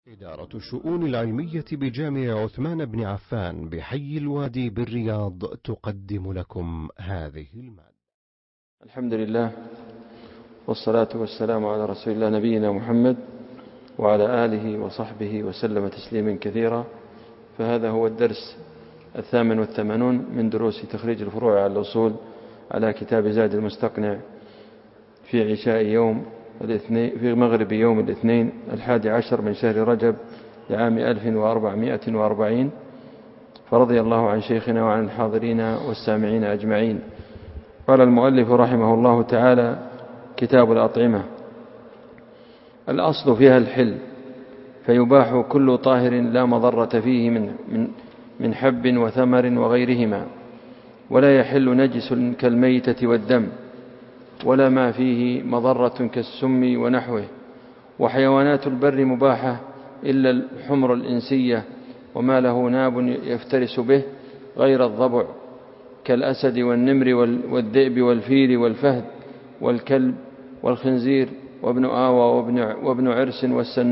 إدارة الشؤون العلمية بجامع عثمان بن عفان بحي الوادي بالرياض تقدم لكم هذه المادة. الحمد لله والصلاة والسلام على رسول الله نبينا محمد وعلى آله وصحبه وسلم تسليما كثيرا. فهذا هو الدرس 88 من دروس تخريج الفروع على الأصول على كتاب زاد المستقنع في عشاء يوم الاثنين في مغرب يوم الاثنين 11 من شهر رجب لعام 1440. فرضي الله عن شيخنا وعن الحاضرين والسامعين أجمعين. قال المؤلف رحمه الله تعالى: كتاب الأطعمة. الأصل فيها الحل، فيباح كل طاهر لا مضرة فيه من حب وثمر وغيرهما، ولا يحل نجس كالميتة والدم، ولا ما فيه مضرة كالسم ونحوه. وحيوانات البر مباحة إلا الحمر الإنسية وما له ناب يفترس به غير الضبع، كالأسد والنمر والذئب والفيل والفهد والكلب والخنزير وابن آوى وابن عرس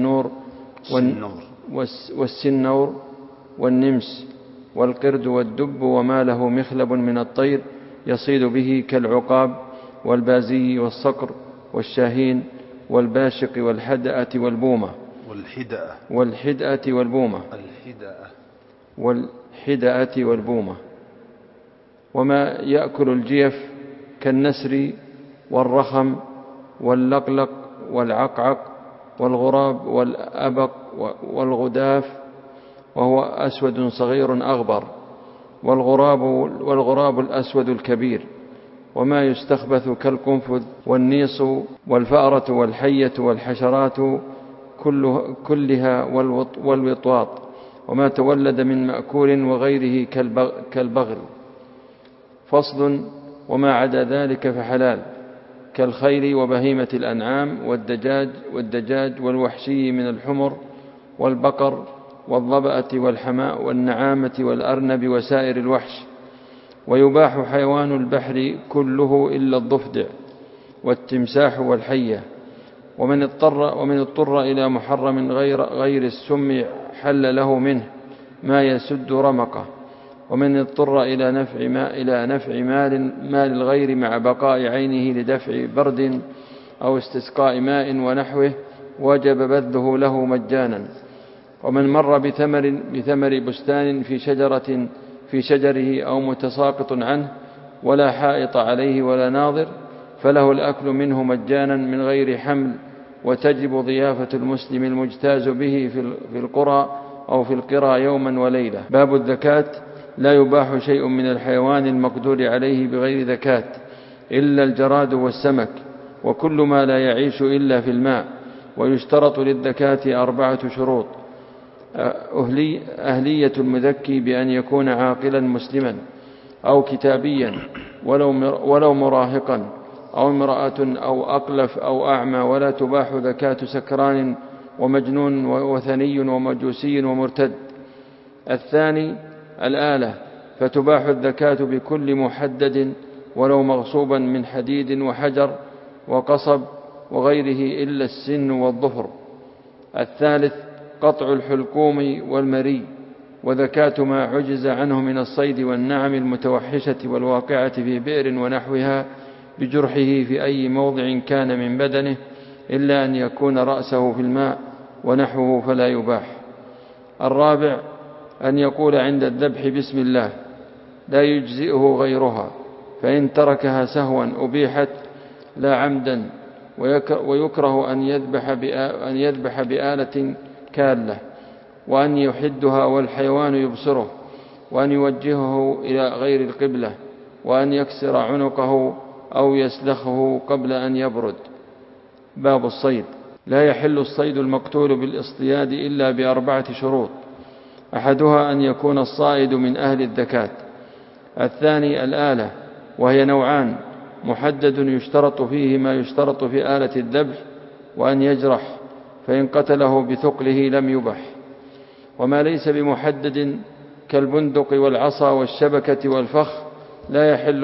والسنور والنمس والقرد والدب وما له مخلب من الطير يصيد به كالعقاب والبازي والصقر والشاهين والباشق والحدأة والبومة وما يأكل الجيف كالنسر والرخم واللقلق والعقعق والغراب والأبق والغداف وهو أسود صغير أغبر، والغراب الأسود الكبير، وما يستخبث كالقنفذ والنيص والفأرة والحية والحشرات كلها والوطواط، وما تولد من مأكول وغيره كالبغل. فصل: وما عدا ذلك فحلال، كالخيل وبهيمة الأنعام والدجاج والوحشي من الحمر والبقر والضبأة والحماء والنعامة والأرنب وسائر الوحش. ويباح حيوان البحر كله إلا الضفدع والتمساح والحية. ومن اضطر إلى محرم غير السم حل له منه ما يسد رمقه. ومن اضطر إلى نفع مال الغير مع بقاء عينه لدفع برد أو استسقاء ماء ونحوه وجب بذله له مجانا. ومن مر بثمر بستان في شجره أو متساقط عنه ولا حائط عليه ولا ناظر فله الأكل منه مجانا من غير حمل، وتجب ضيافة المسلم المجتاز به في القرى أو في القرى يوما وليلة. باب الذكاة: لا يباح شيء من الحيوان المقدور عليه بغير ذكاة إلا الجراد والسمك وكل ما لا يعيش إلا في الماء. ويشترط للذكاة 4 شروط: أهلية المذكي بأن يكون عاقلا مسلما أو كتابيا ولو مراهقا أو امرأة أو أقلف أو أعمى. ولا تباح ذكاة سكران ومجنون ووثني ومجوسي ومرتد. الثاني الآلة، فتباح الذكاة بكل محدد ولو مغصوبا من حديد وحجر وقصب وغيره إلا السن والظفر. الثالث قطع الحلقوم والمري، وذكاة ما عجز عنه من الصيد والنعم المتوحشة والواقعة في بئر ونحوها بجرحه في أي موضع كان من بدنه إلا أن يكون رأسه في الماء ونحوه فلا يباح. الرابع أن يقول عند الذبح بسم الله، لا يجزئه غيرها، فإن تركها سهوا أبيحت لا عمدا. ويكره أن يذبح بآلة كالة، وأن يحدها والحيوان يبصره، وأن يوجهه إلى غير القبلة، وأن يكسر عنقه أو يسلخه قبل أن يبرد. باب الصيد: لا يحل الصيد المقتول بالاصطياد إلا ب4 شروط: أحدها أن يكون الصائد من أهل الذكاة. الثاني الآلة، وهي نوعان: محدد يشترط فيه ما يشترط في آلة الذبح، وأن يجرح، فإن قتله بثقله لم يبح. وما ليس بمحدد كالبندق والعصا والشبكة والفخ لا يحل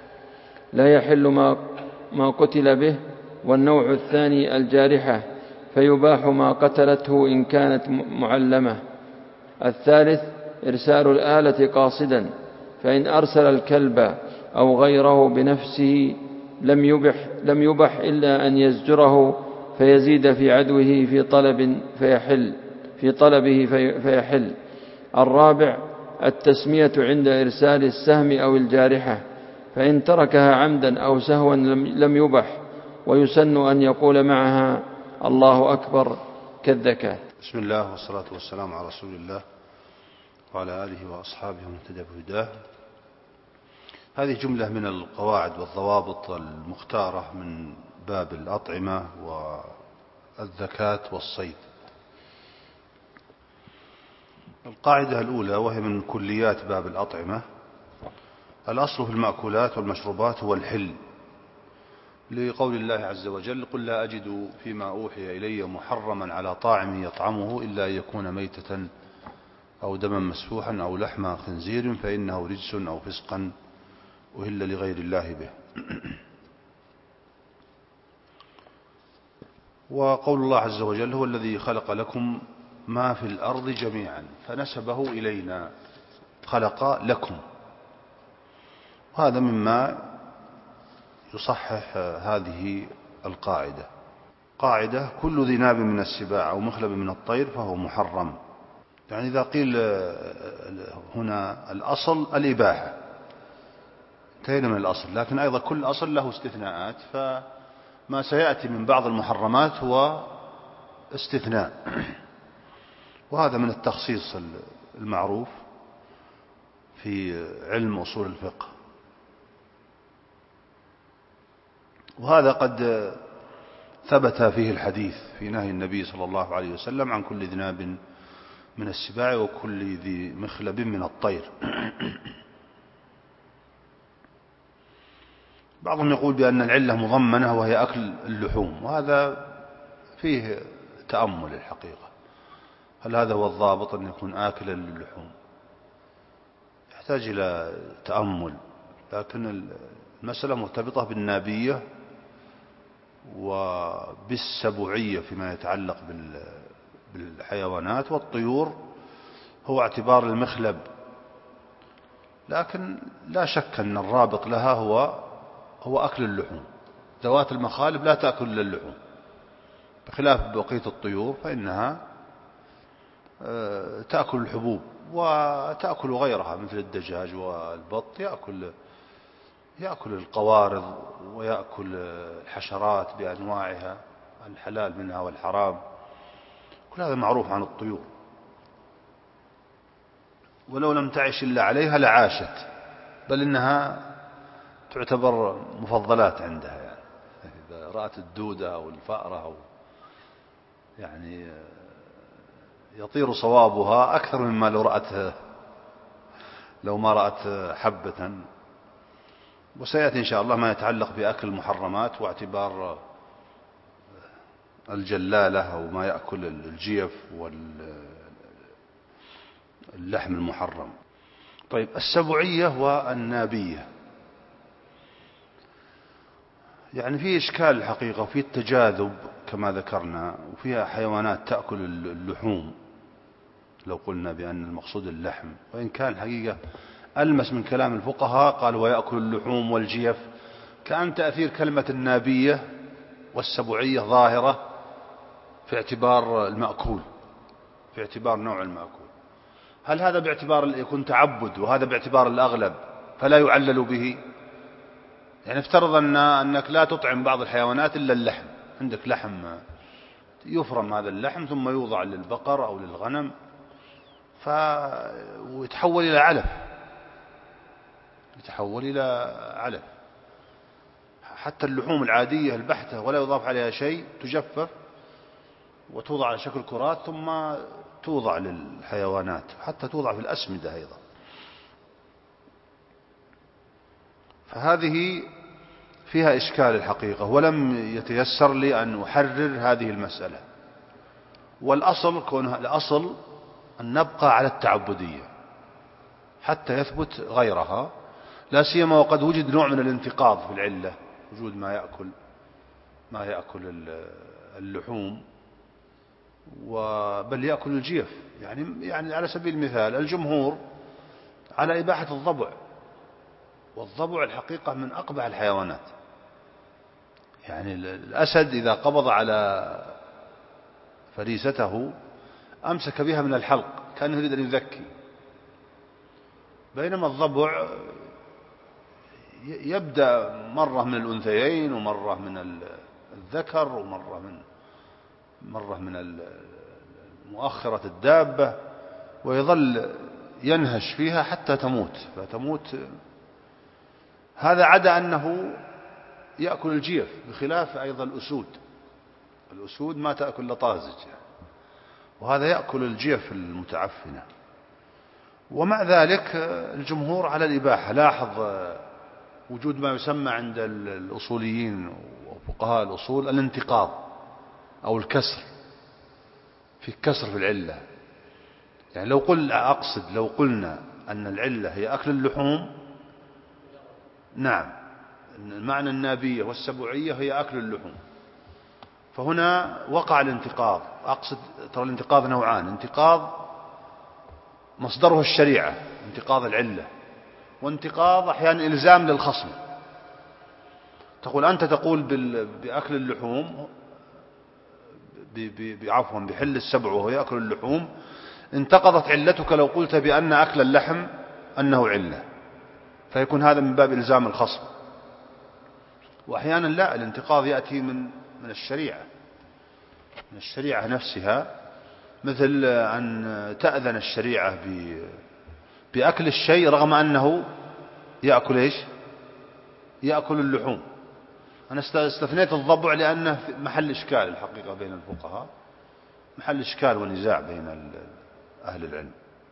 ما قتل به. والنوع الثاني الجارحة، فيباح ما قتلته إن كانت معلمة. الثالث إرسال الآلة قاصدا، فإن أرسل الكلب أو غيره بنفسه لم يبح إلا أن يزجره فيزيد في عدوه في طلبه فيحل. الرابع التسمية عند إرسال السهم أو الجارحة، فإن تركها عمدا أو سهوا لم يبح، ويسن أن يقول معها الله أكبر كالذكاة. بسم الله والصلاة والسلام على رسول الله وعلى آله وأصحابه ومن اهتدى بهداه. هذه جملة من القواعد والضوابط المختارة من باب الأطعمة والزكاة والصيد. القاعدة الأولى، وهي من كليات باب الأطعمة: الأصل في المأكولات والمشروبات هو الحل، لقول الله عز وجل: قل لا أجد فيما أوحي إلي محرما على طاعم يطعمه إلا أن يكون ميتة أو دما مسفوحا أو لحم خنزير فإنه رجس أو فسقا أهل لغير الله به. وقول الله عز وجل: هو الذي خلق لكم ما في الأرض جميعا، فنسبه إلينا، خلق لكم. وهذا مما يصحح هذه القاعدة. قاعدة: كل ذي ناب من السباع أو مخلب من الطير فهو محرم. يعني إذا قيل هنا الأصل الإباحة انتهينا من الأصل، لكن أيضا كل أصل له استثناءات، فما سيأتي من بعض المحرمات هو استثناء، وهذا من التخصيص المعروف في علم أصول الفقه. وهذا قد ثبت فيه الحديث في نهي النبي صلى الله عليه وسلم عن كل ذي ناب من السباع وكل ذي مخلب من الطير. بعضهم يقول بأن العلة مضمنة وهي أكل اللحوم، وهذا فيه تأمل الحقيقة. هل هذا هو الضابط أن يكون آكلا للحوم؟ يحتاج إلى تأمل، لكن المسألة مرتبطة بالنابية وبالسبوعية فيما يتعلق بالحيوانات، والطيور هو اعتبار المخلب، لكن لا شك أن الرابط لها هو أكل اللحوم. ذوات المخالب لا تأكل إلا اللحوم، بخلاف بقية الطيور فإنها تأكل الحبوب وتأكل غيرها مثل الدجاج والبط، يأكل القوارض ويأكل الحشرات بأنواعها، الحلال منها والحرام، كل هذا معروف عن الطيور. ولو لم تعش إلا عليها لعاشت، بل إنها تعتبر مفضلات عندها، يعني إذا رأت الدودة أو الفأرة يعني يطير صوابها أكثر مما لو ما رأت حبة. وسيأتي إن شاء الله ما يتعلق بأكل المحرمات واعتبار الجلالة أو ما يأكل الجيف واللحم المحرم. طيب، السبوعية والنابية يعني فيه إشكال الحقيقة، وفيه التجاذب كما ذكرنا، وفيها حيوانات تأكل اللحوم لو قلنا بأن المقصود اللحم، وإن كان الحقيقة ألمس من كلام الفقهاء قال ويأكل اللحوم والجيف، كأن تأثير كلمة النابية والسبوعية ظاهرة في اعتبار المأكول، في اعتبار نوع المأكول. هل هذا باعتبار يكون تعبد وهذا باعتبار الأغلب فلا يعلل به؟ يعني افترض أنك لا تطعم بعض الحيوانات إلا اللحم، عندك لحم يفرم هذا اللحم ثم يوضع للبقر أو للغنم ويتحول إلى علف، يتحول إلى علف. حتى اللحوم العادية البحتة ولا يضاف عليها شيء تجفف وتوضع على شكل كرات ثم توضع للحيوانات، حتى توضع في الأسمدة أيضا. فهذه فيها إشكال الحقيقة، ولم يتيسر لي أن أحرر هذه المسألة. والأصل كونها الأصل أن نبقى على التعبدية حتى يثبت غيرها، لا سيما وقد وجد نوع من الانتقاض في العلة، وجود ما يأكل اللحوم بل يأكل الجيف. يعني على سبيل المثال الجمهور على إباحة الضبع، والضبع الحقيقة من أقبح الحيوانات. يعني الأسد إذا قبض على فريسته أمسك بها من الحلق كأنه يريد أن يذكي، بينما الضبع يبدأ مرة من الأنثيين ومرة من الذكر ومرة من مؤخرة الدابة، ويظل ينهش فيها حتى فتموت. هذا عدا أنه يأكل الجيف، بخلاف أيضا الأسود ما تأكل لطازج، وهذا يأكل الجيف المتعفنة. ومع ذلك الجمهور على الإباحة. لاحظ وجود ما يسمى عند الأصوليين وفقهاء الأصول الانتقاض أو الكسر، في كسر في العلة. يعني لو قلنا أن العلة هي أكل اللحوم، نعم، المعنى النابية والسبوعية هي أكل اللحوم، فهنا وقع الانتقاض. أقصد ترى الانتقاض نوعان: انتقاض مصدره الشريعة، انتقاض العلة، وانتقاض أحيانا إلزام للخصم. أنت تقول بأكل اللحوم، بحل السبع وهو يأكل اللحوم، انتقضت علتك لو قلت بأن أكل اللحم أنه علة، فيكون هذا من باب إلزام الخصم. وأحيانا لا، الانتقاض يأتي من الشريعة نفسها، مثل أن تأذن الشريعة بأكل الشيء رغم أنه يأكل اللحوم. أنا استثنيت الضبع لأنه محل إشكال الحقيقة بين الفقهاء، محل إشكال ونزاع بين أهل العلم،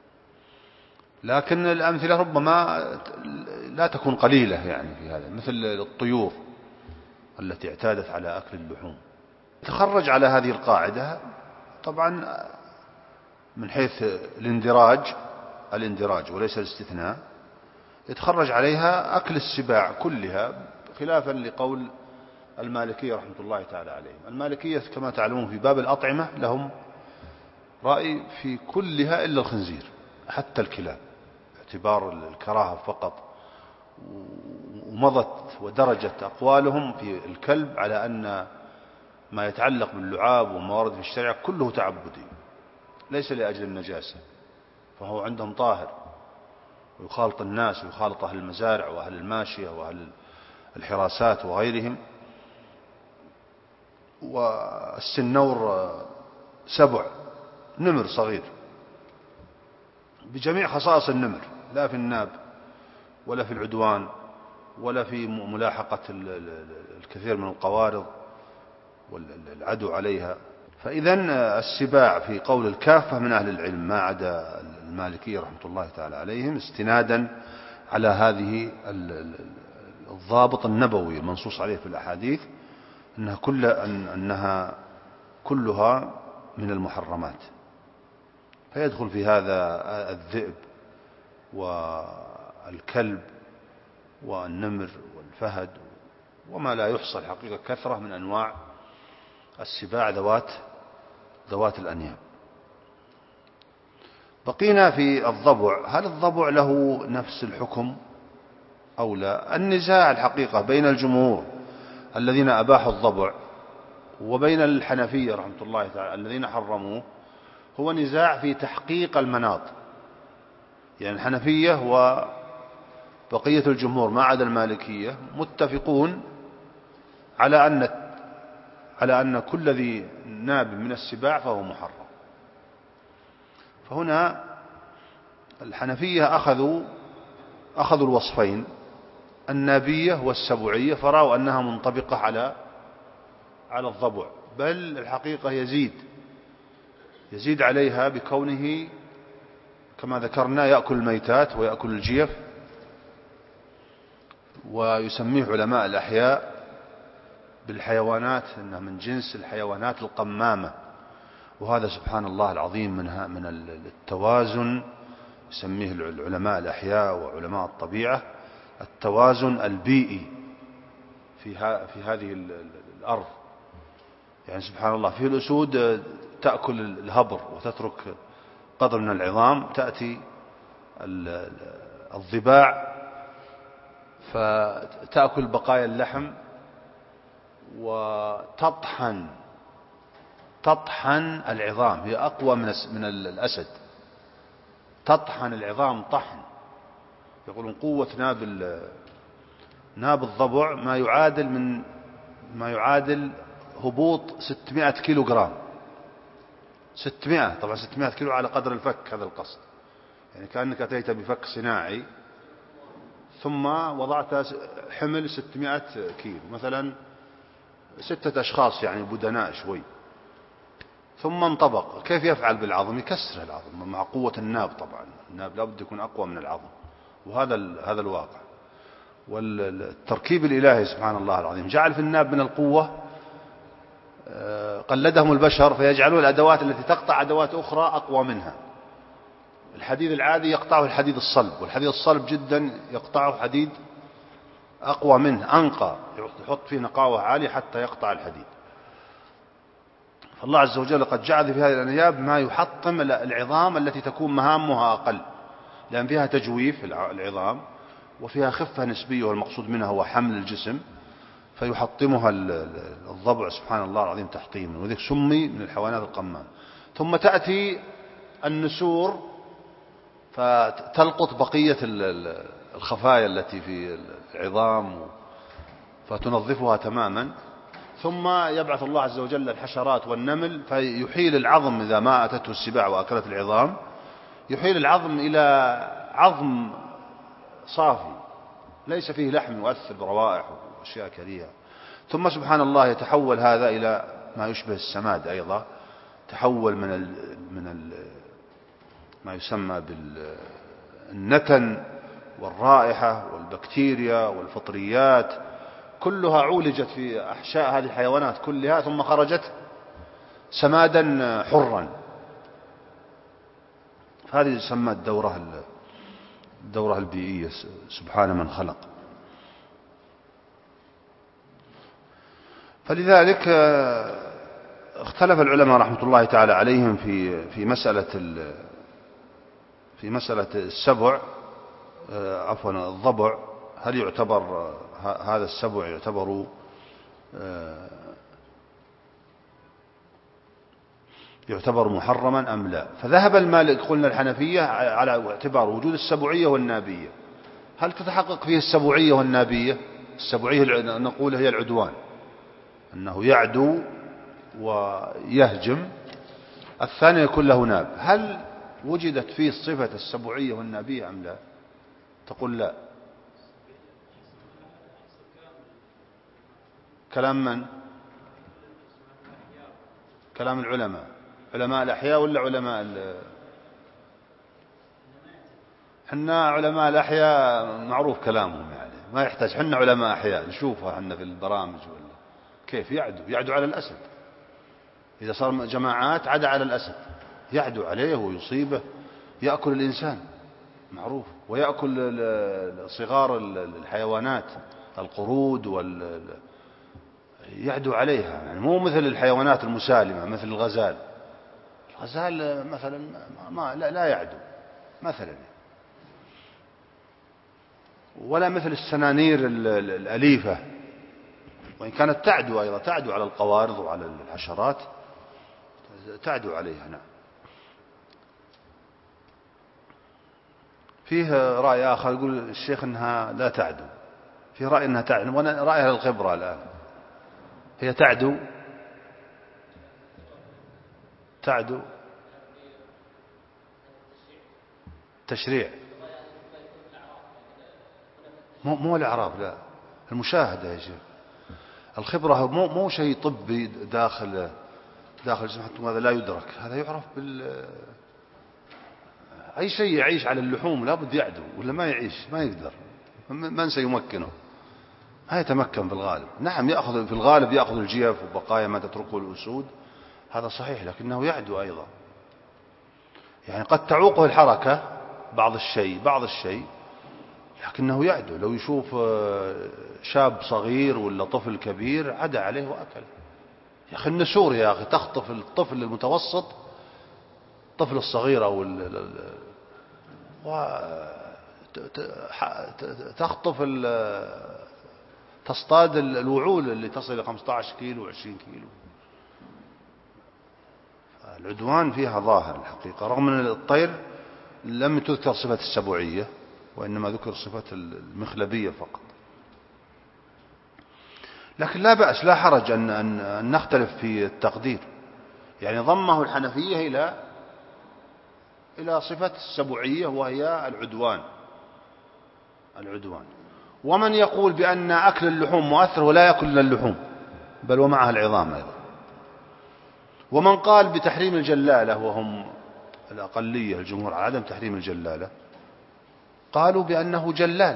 لكن الأمثلة ربما لا تكون قليلة يعني في هذا، مثل الطيور التي اعتادت على أكل اللحوم. تخرج على هذه القاعدة طبعا من حيث الاندراج وليس الاستثناء، يتخرج عليها أكل السباع كلها، خلافا لقول المالكية رحمة الله تعالى عليهم. المالكية كما تعلمون في باب الأطعمة لهم رأي في كلها إلا الخنزير، حتى الكلاب، باعتبار الكراهة فقط. ومضت ودرجت أقوالهم في الكلب على أن ما يتعلق باللعاب وما ورد في الشرع كله تعبدي، ليس لأجل النجاسة، فهو عندهم طاهر، ويخالط الناس ويخالط أهل المزارع وأهل الماشية وأهل الحراسات وغيرهم. والسنور سبع، نمر صغير بجميع خصائص النمر، لا في الناب ولا في العدوان ولا في ملاحقة الكثير من القوارض والعدو عليها. فإذا السباع في قول الكافة من أهل العلم ما عدا المالكية رحمة الله تعالى عليهم، استنادا على هذه الضابط النبوي المنصوص عليه في الأحاديث، أنها كلها من المحرمات. فيدخل في هذا الذئب والكلب والنمر والفهد وما لا يحصى الحقيقة كثرة من أنواع السباع ذوات الأنياب. بقينا في الضبع. هل الضبع له نفس الحكم أو لا؟ النزاع الحقيقة بين الجمهور الذين أباحوا الضبع وبين الحنفية رحمة الله تعالى الذين حرموه هو نزاع في تحقيق المناط. يعني الحنفية وبقية الجمهور ما عدا المالكية متفقون على أن كل ذي ناب من السباع فهو محرم. فهنا الحنفية أخذوا الوصفين، النابية والسبوعية، فرأوا أنها منطبقة على الضبع، بل الحقيقة يزيد عليها بكونه كما ذكرنا يأكل الميتات ويأكل الجيف، ويسميه علماء الأحياء بالحيوانات أنها من جنس الحيوانات القمامة. وهذا سبحان الله العظيم من التوازن، يسميه العلماء الأحياء وعلماء الطبيعة التوازن البيئي في هذه الأرض. يعني سبحان الله، في الأسود تأكل الهبر وتترك قدر من العظام، تأتي الضباع فتأكل بقايا اللحم وتطحن العظام، هي أقوى من الأسد، تطحن العظام طحن. يقولون قوة ناب الضبع ما يعادل هبوط 600 كيلو جرام. 600 طبعا 600 كيلو على قدر الفك، هذا القصد، يعني كأنك أتيت بفك صناعي ثم وضعت حمل 600 كيلو، مثلا 6 أشخاص يعني بدناء شوي، ثم انطبق. كيف يفعل بالعظم؟ يكسر العظم مع قوة الناب. طبعا الناب لابد يكون أقوى من العظم، وهذا الواقع. والتركيب الإلهي سبحان الله العظيم جعل في الناب من القوة، قلدهم البشر فيجعلون الأدوات التي تقطع أدوات أخرى أقوى منها. الحديد العادي يقطعه الحديد الصلب، والحديد الصلب جدا يقطعه حديد أقوى منه أنقى، يحط فيه نقاوة عالية حتى يقطع الحديد. فالله عز وجل قد جعل في هذه الأنياب ما يحطم العظام التي تكون مهامها أقل، لأن فيها تجويف العظام وفيها خفة نسبية، والمقصود منها هو حمل الجسم، فيحطمها الضبع سبحان الله العظيم تحطيما، وذلك سمي من الحيوانات القمام. ثم تأتي النسور فتلقط بقية الخفايا التي في العظام فتنظفها تماما، ثم يبعث الله عز وجل الحشرات والنمل فيحيل العظم إذا ما أتته السباع وأكلت العظام، يحيل العظم إلى عظم صافي ليس فيه لحم يؤثر بروائح وأشياء كريهة. ثم سبحان الله يتحول هذا إلى ما يشبه السماد أيضا، تحول من ما يسمى بالنتن والرائحة والبكتيريا والفطريات، كلها عولجت في أحشاء هذه الحيوانات كلها، ثم خرجت سمادا حرا. فهذه تسمى الدورة البيئية سبحان من خلق. فلذلك اختلف العلماء رحمة الله تعالى عليهم في مسألة السبع، عفوا الضبع، هل يعتبر هذا السبع يعتبر محرما أم لا؟ فذهب المالك قلنا الحنفية على اعتبار وجود السبعية والنابية. هل تتحقق فيه السبعية والنابية؟ السبعية نقول هي العدوان، أنه يعدو ويهجم. الثاني يكون له ناب. هل وجدت فيه صفة السبعية والنابية أم لا؟ تقول لا. كلام من؟ كلام العلماء. علماء الأحياء ولا علماء حنا علماء الأحياء معروف كلامهم، يعني ما يحتاج حنا علماء أحياء نشوفها حنا في البرامج ولا كيف يعدو على الأسد. إذا صار جماعات عدا على الأسد، يعدو عليه ويصيبه، يأكل الإنسان معروف، ويأكل صغار الحيوانات القرود يعدو عليها، يعني مو مثل الحيوانات المسالمة مثل الغزال مثلا لا يعدو مثلا، ولا مثل السنانير الأليفة، وإن كانت تعدو أيضا، تعدو على القوارض وعلى الحشرات، تعدو عليها. نعم. فيه رأي آخر يقول الشيخ أنها لا تعدو، فيه رأي أنها تعدو، وأنا رأيها الخبرة الآن. هي تعدو تشريع، مو الإعراب، لا، المشاهدة يا شيخ. الخبرة مو شيء طبي داخل جسم، حتى هذا لا يدرك، هذا يعرف أي شيء يعيش على اللحوم لا بد يعدو، ولا ما يعيش ما يقدر، من سيمكنه؟ ما يتمكن في الغالب. نعم يأخذ في الغالب، يأخذ الجيف وبقايا ما تتركه الأسود، هذا صحيح، لكنه يعدو أيضا. يعني قد تعوقه الحركة بعض الشيء لكنه يعدو. لو يشوف شاب صغير ولا طفل كبير عدا عليه وأكله، يا أخي النسور يا أخي تخطف الطفل المتوسط، الطفل الصغير أو تخطف تصطاد الوعول اللي تصل إلى 15 كيلو و20 كيلو. العدوان فيها ظاهر الحقيقة، رغم أن الطير لم تذكر صفة السبوعية وإنما ذكر صفة المخلبية فقط. لكن لا بأس لا حرج أن نختلف في التقدير، يعني ضمه الحنفية إلى صفة السبوعية وهي العدوان. ومن يقول بأن أكل اللحوم مؤثر ولا يأكل إلا اللحوم بل ومعها العظام أيضا. ومن قال بتحريم الجلالة وهم الأقلية، الجمهور على عدم تحريم الجلالة، قالوا بأنه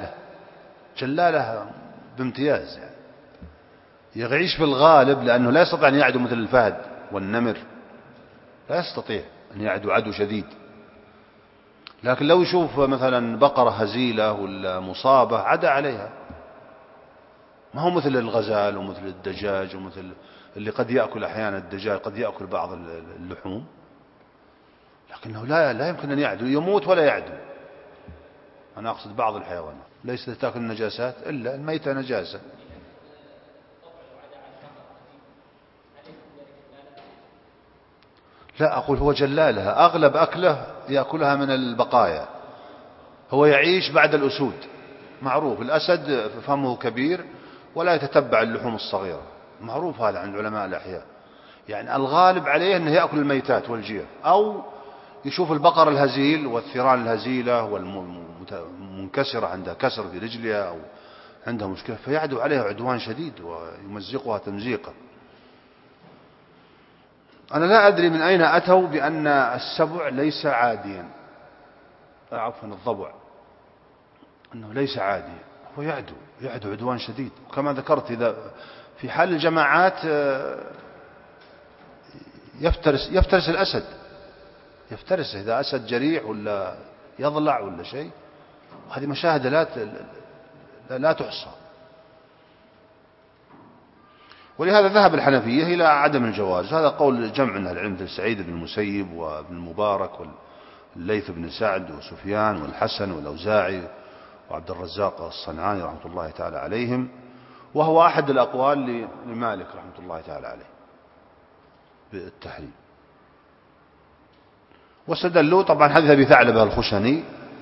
جلالة بامتياز، يعني يعيش في الغالب لأنه لا يستطيع أن يعدو مثل الفهد والنمر، لا يستطيع أن يعدو عدو شديد. لكن لو يشوف مثلا بقرة هزيلة ولا مصابة عدا عليها، ما هو مثل الغزال ومثل الدجاج ومثل اللي قد يأكل أحيانا الدجاج، قد يأكل بعض اللحوم، لكنه لا يمكن أن يعدو، يموت ولا يعدو. أنا أقصد بعض الحيوانات ليست تأكل النجاسات إلا الميتة نجاسة. لا أقول هو جلالها، أغلب أكله يأكلها من البقايا، هو يعيش بعد الأسود، معروف الأسد فمه كبير ولا يتتبع اللحوم الصغيرة، معروف هذا عند علماء الأحياء. يعني الغالب عليه أنه يأكل الميتات والجيف، أو يشوف البقر الهزيل والثيران الهزيلة والمنكسرة عندها كسر في رجلها أو عندها مشكلة فيعدو عليها عدوان شديد ويمزقها تمزيقا. أنا لا أدري من أين أتوا بأن السبع ليس عاديا، عفوا الضبع، أنه ليس عاديا، هو يعدو عدوان شديد. وكما ذكرت إذا في حال الجماعات يفترس الأسد، يفترسه إذا أسد جريح ولا يضلع ولا شيء. هذه مشاهد لا تحصى. ولهذا ذهب الحنفية إلى عدم الجواز. هذا قول جمع من العلم مثل سعيد بن المسيب وابن المبارك والليث بن سعد وسفيان والحسن والأوزاعي وعبد الرزاق الصنعاني رحمة الله تعالى عليهم، وهو أحد الأقوال لمالك رحمة الله تعالى عليه بالتحريم. واستدلوا طبعا حديث أبي ثعلبة الخشني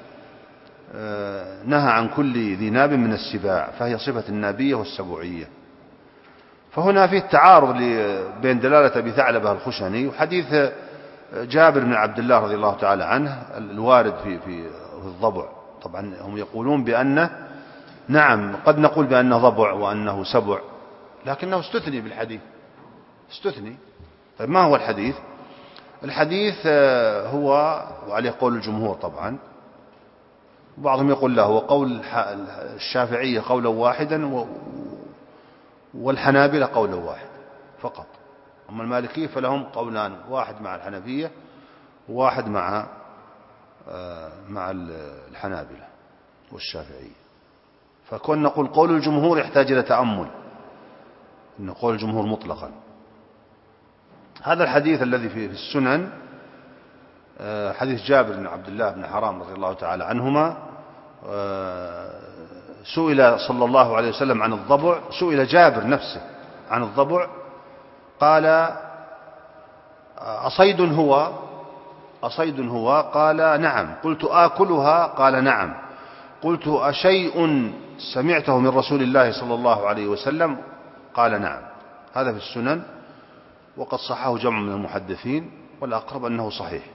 نهى عن كل ذي ناب من السباع، فهي صفة النابية والسبوعية. فهنا فيه التعارض بين دلالة أبي ثعلبة الخشني وحديث جابر بن عبد الله رضي الله تعالى عنه الوارد في الضبع. طبعا هم يقولون بأنه نعم قد نقول بأنه ضبع وأنه سبع، لكنه استثني بالحديث، استثني. طيب ما هو الحديث؟ الحديث هو وعليه قول الجمهور طبعا، بعضهم يقول له هو قول الشافعية قولا واحدا والحنابلة قولا واحد فقط. أما المالكية فلهم قولان، واحد مع الحنفية وواحد مع الحنابلة والشافعية. فكون نقول قول الجمهور يحتاج إلى تأمل، إن قول الجمهور مطلقا. هذا الحديث الذي في السنن حديث جابر بن عبد الله بن حرام رضي الله تعالى عنهما، سئل صلى الله عليه وسلم عن الضبع، سئل جابر نفسه عن الضبع قال أصيد هو؟ قال نعم. قلت آكلها؟ قال نعم. قلت أشيء سمعته من رسول الله صلى الله عليه وسلم؟ قال نعم. هذا في السنن وقد صححه جمع من المحدثين، والأقرب أنه صحيح.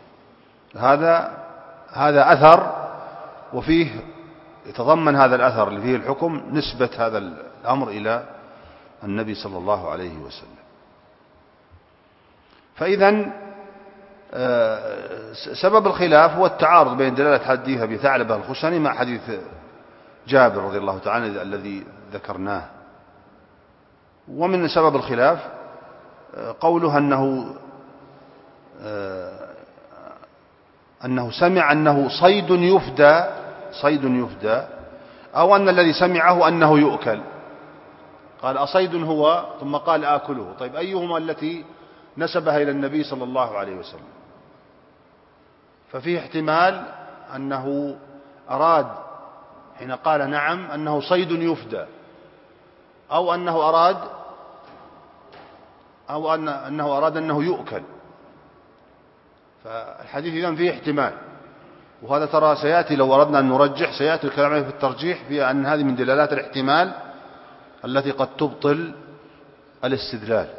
هذا أثر، وفيه يتضمن هذا الأثر اللي فيه الحكم نسبة هذا الأمر إلى النبي صلى الله عليه وسلم. فإذا سبب الخلاف هو التعارض بين دلالة حديث أبي ثعلبة الخشني مع حديث جابر رضي الله تعالى الذي ذكرناه. ومن سبب الخلاف قوله أنه سمع أنه صيد يفدى، أو أن الذي سمعه أنه يؤكل. قال أصيد هو؟ ثم قال آكله. طيب أيهما التي نسبها إلى النبي صلى الله عليه وسلم؟ ففيه احتمال أنه أراد حين قال نعم أنه صيد يفدى، أو أنه أراد أنه يؤكل. فالحديث إذن فيه احتمال، وهذا ترى سيأتي لو أردنا أن نرجح سيأتي الكلام عليه في الترجيح، في أن هذه من دلالات الاحتمال التي قد تبطل الاستدلال،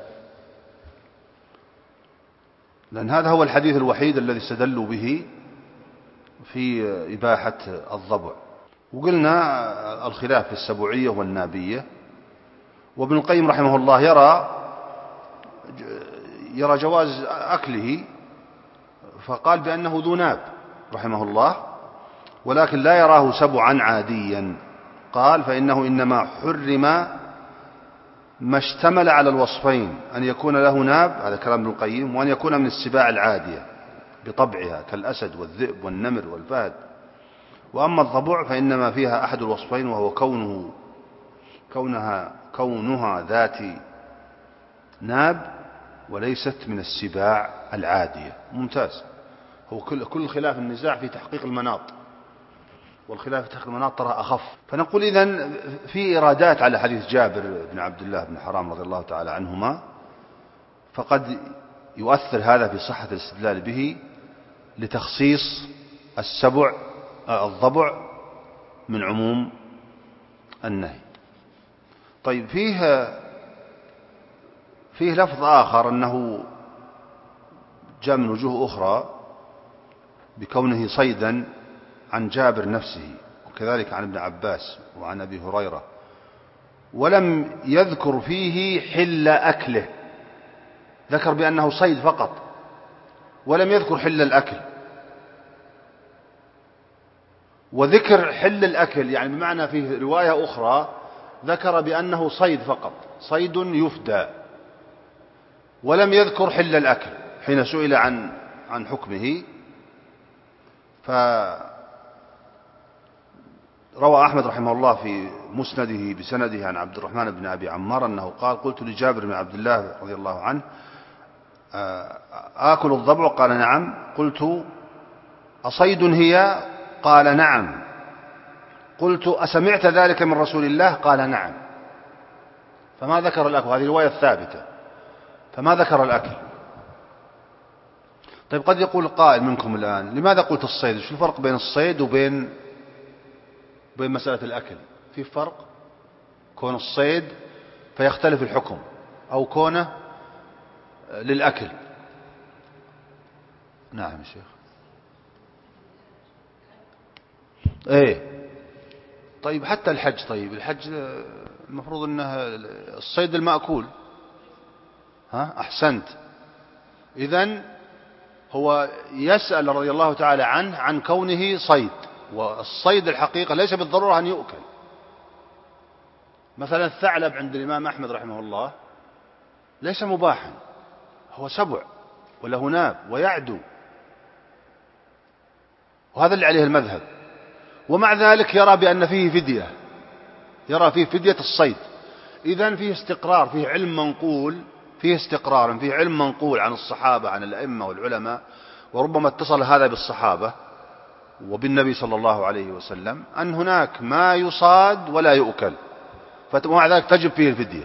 لأن هذا هو الحديث الوحيد الذي استدلوا به في إباحة الضبع. وقلنا الخلاف في السبوعية والنابية، وابن القيم رحمه الله يرى جواز أكله، فقال بأنه ذو ناب رحمه الله، ولكن لا يراه سبعا عاديا. قال فإنه إنما حرم ما اشتمل على الوصفين، أن يكون له ناب، هذا كلام ابن القيم، وأن يكون من السباع العادية بطبعها كالأسد والذئب والنمر والفهد. وأما الضبع فإنما فيها أحد الوصفين، وهو كونها ذات ناب وليست من السباع العادية. ممتاز. هو كل خلاف النزاع في تحقيق المناط، والخلاف في تحقيق المناط ترى أخف. فنقول إذن في إرادات على حديث جابر بن عبد الله بن حرام رضي الله تعالى عنهما، فقد يؤثر هذا في صحة الاستدلال به لتخصيص الضبع من عموم النهي. طيب فيه لفظ آخر أنه جاء من وجوه أخرى بكونه صيدا عن جابر نفسه، وكذلك عن ابن عباس وعن أبي هريرة، ولم يذكر فيه حل أكله، ذكر بأنه صيد فقط ولم يذكر حل الأكل. وذكر حل الأكل يعني بمعنى فيه رواية أخرى ذكر بأنه صيد فقط، صيد يفدى، ولم يذكر حل الأكل حين سئل عن حكمه. روى أحمد رحمه الله في مسنده بسنده عن عبد الرحمن بن أبي عمار أنه قال قلت لجابر بن عبد الله رضي الله عنه آكل الضبع؟ قال نعم. قلت أصيد هي؟ قال نعم. قلت أسمعت ذلك من رسول الله؟ قال نعم. فما ذكر الأكل، هذه رواية ثابتة، فما ذكر الأكل. طيب قد يقول قائل منكم الآن لماذا قلت الصيد؟ شو الفرق بين الصيد وبين مسألة الأكل؟ في فرق كون الصيد فيختلف الحكم، أو كونه للأكل. نعم يا شيخ. ايه طيب حتى الحج، طيب الحج المفروض انه الصيد المأكول. احسنت. اذن هو يسأل رضي الله تعالى عنه عن كونه صيد، والصيد الحقيقة ليس بالضرورة أن يؤكل. مثلا الثعلب عند الإمام أحمد رحمه الله ليس مباحا، هو سبع وله ناب ويعدو، وهذا اللي عليه المذهب. ومع ذلك يرى بأن فيه فدية، يرى فيه فدية الصيد. إذن فيه استقرار، فيه علم منقول، فيه استقرار، فيه علم منقول عن الصحابة عن الأئمة والعلماء، وربما اتصل هذا بالصحابة وبالنبي صلى الله عليه وسلم، أن هناك ما يصاد ولا يؤكل، ومع ذلك تجب فيه الفدية.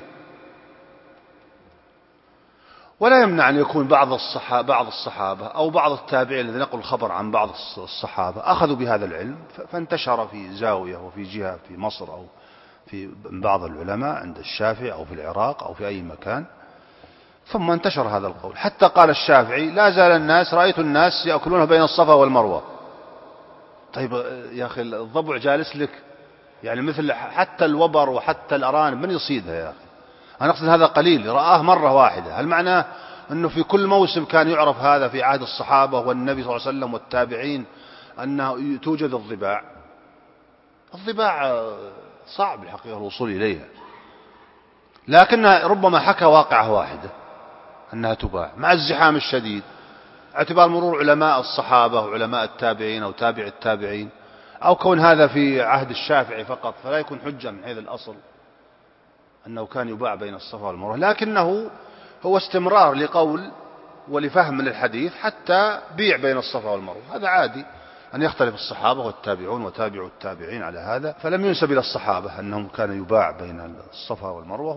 ولا يمنع أن يكون بعض الصحابة أو بعض التابعين الذين نقلوا الخبر عن بعض الصحابة أخذوا بهذا العلم فانتشر في زاوية وفي جهة في مصر أو في بعض العلماء عند الشافعي أو في العراق أو في أي مكان، ثم انتشر هذا القول حتى قال الشافعي لا زال الناس، رأيت الناس يأكلون بين الصفا والمروة. طيب يا أخي الضبع جالس لك، يعني مثل حتى الوبر وحتى الأرانب من يصيدها يا أخي؟ أنا أقصد هذا قليل، رآه مرة واحدة. هل معناه أنه في كل موسم كان يعرف هذا في عهد الصحابة والنبي صلى الله عليه وسلم والتابعين أنه توجد الضباع؟ الضباع صعب الحقيقة الوصول إليها، لكن ربما حكى واقعة واحدة أنها تباع مع الزحام الشديد، اعتبار مرور علماء الصحابة وعلماء التابعين أو تابع التابعين، أو كون هذا في عهد الشافعي فقط فلا يكون حجة من حيث الأصل. أنه كان يباع بين الصفا والمروة، لكنه هو استمرار لقول ولفهم للحديث حتى بيع بين الصفا والمروة. هذا عادي أن يختلف الصحابة والتابعون وتابعوا التابعين على هذا، فلم ينسب إلى الصحابة أنهم كان يباع بين الصفا والمروة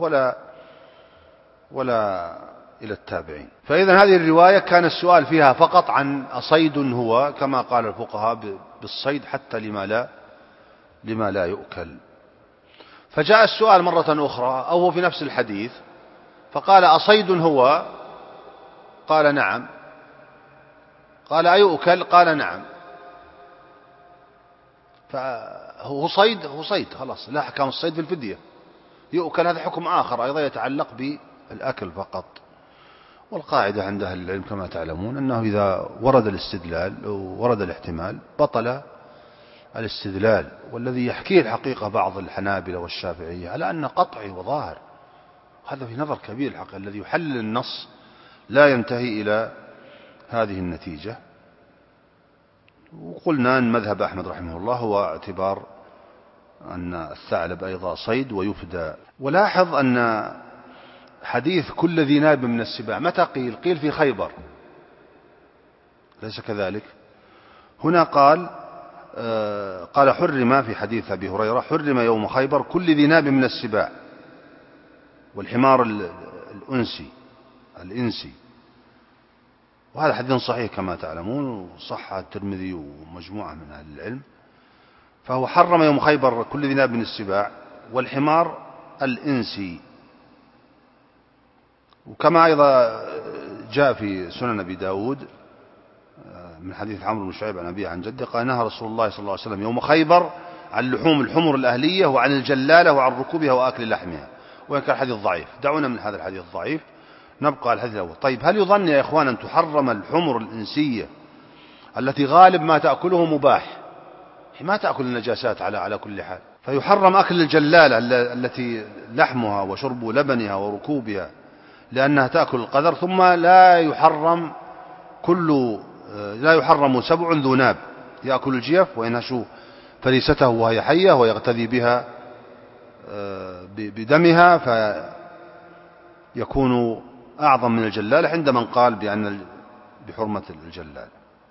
ولا إلى التابعين. فإذا هذه الرواية كان السؤال فيها فقط عن أصيد هو، كما قال الفقهاء بالصيد حتى لما لا يؤكل. فجاء السؤال مرة أخرى أو هو في نفس الحديث فقال أصيد هو؟ قال نعم. قال أيؤكل؟ قال نعم. فهو صيد، هو صيد خلاص، لا حكم الصيد في الفدية. يؤكل هذا حكم آخر أيضا يتعلق بالأكل فقط. والقاعدة عند أهل العلم كما تعلمون أنه إذا ورد الاستدلال ورد الاحتمال بطل الاستدلال، والذي يحكيه الحقيقة بعض الحنابلة والشافعية على أن قطعي وظاهر، هذا في نظر كبير الحقيقة. الذي يحلل النص لا ينتهي إلى هذه النتيجة. وقلنا أن مذهب أحمد رحمه الله هو اعتبار أن الثعلب أيضا صيد ويفدى. ولاحظ أن حديث كل ذي ناب من السباع متى قيل؟ قيل في خيبر، ليس كذلك؟ هنا قال حرم في حديث أبي هريرة حرم يوم خيبر كل ذي ناب من السباع والحمار الإنسي. وهذا حديث صحيح كما تعلمون، وصح الترمذي ومجموعة من أهل العلم. فهو حرم يوم خيبر كل ذي ناب من السباع والحمار الإنسي. وكما أيضا جاء في سنن أبي داود من حديث عمرو بن شعيب عن أبيه عن جده قال نهى رسول الله صلى الله عليه وسلم يوم خيبر عن لحوم الحمر الأهلية وعن الجلالة وعن ركوبها وأكل لحمها. وإن كان الحديث ضعيف، دعونا من هذا الحديث الضعيف نبقى على الحديث الأول. طيب، هل يظن يا إخوان أن تحرم الحمر الإنسية التي غالب ما تأكله مباح؟ ما تأكل النجاسات على كل حال، فيحرم أكل الجلالة التي لحمها وشرب لبنها وركوبها لأنها تأكل القذر. ثم لا يحرم سبع ذو ناب يأكل الجيف وينهش فريسته وهي حية ويغتذي بها بدمها فيكون أعظم من الجلالة عند من قال بحرمة الجلالة.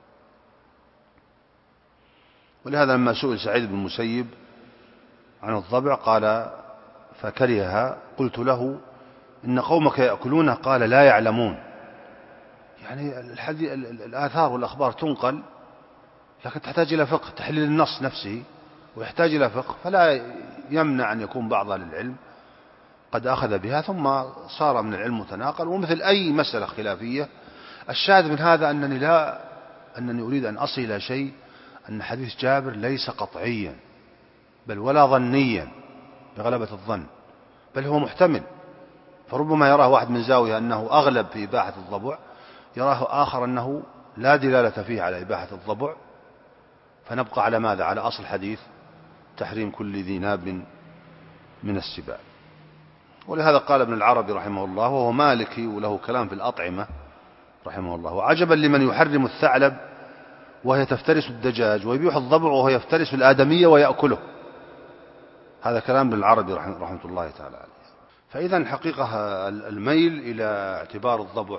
ولهذا لما سئل سعيد بن المسيب عن الضبع قال فكرهها قلت له إن قومك يأكلونه قال لا يعلمون. يعني الآثار والأخبار تنقل لكن تحتاج إلى فقه، تحليل النص نفسه ويحتاج إلى فقه، فلا يمنع أن يكون بعض أهل العلم قد أخذ بها ثم صار من العلم متناقل. ومثل أي مسألة خلافية الشاهد من هذا أنني أريد أن أصل إلى شيء، أن حديث جابر ليس قطعيا بل ولا ظنيا بغلبة الظن، بل هو محتمل. فربما يراه واحد من زاوية أنه أغلب في إباحة الضبع، يراه آخر أنه لا دلالة فيه على إباحة الضبع، فنبقى على ماذا؟ على أصل حديث تحريم كل ذي ناب من السباع. ولهذا قال ابن العربي رحمه الله وهو مالكي وله كلام في الأطعمة رحمه الله: وعجبا لمن يحرم الثعلب وهي تفترس الدجاج ويبيح الضبع وهو يفترس الآدمية ويأكله. هذا كلام ابن العربي رحمه الله تعالى عليه. فإذا الحقيقة الميل إلى اعتبار الضبع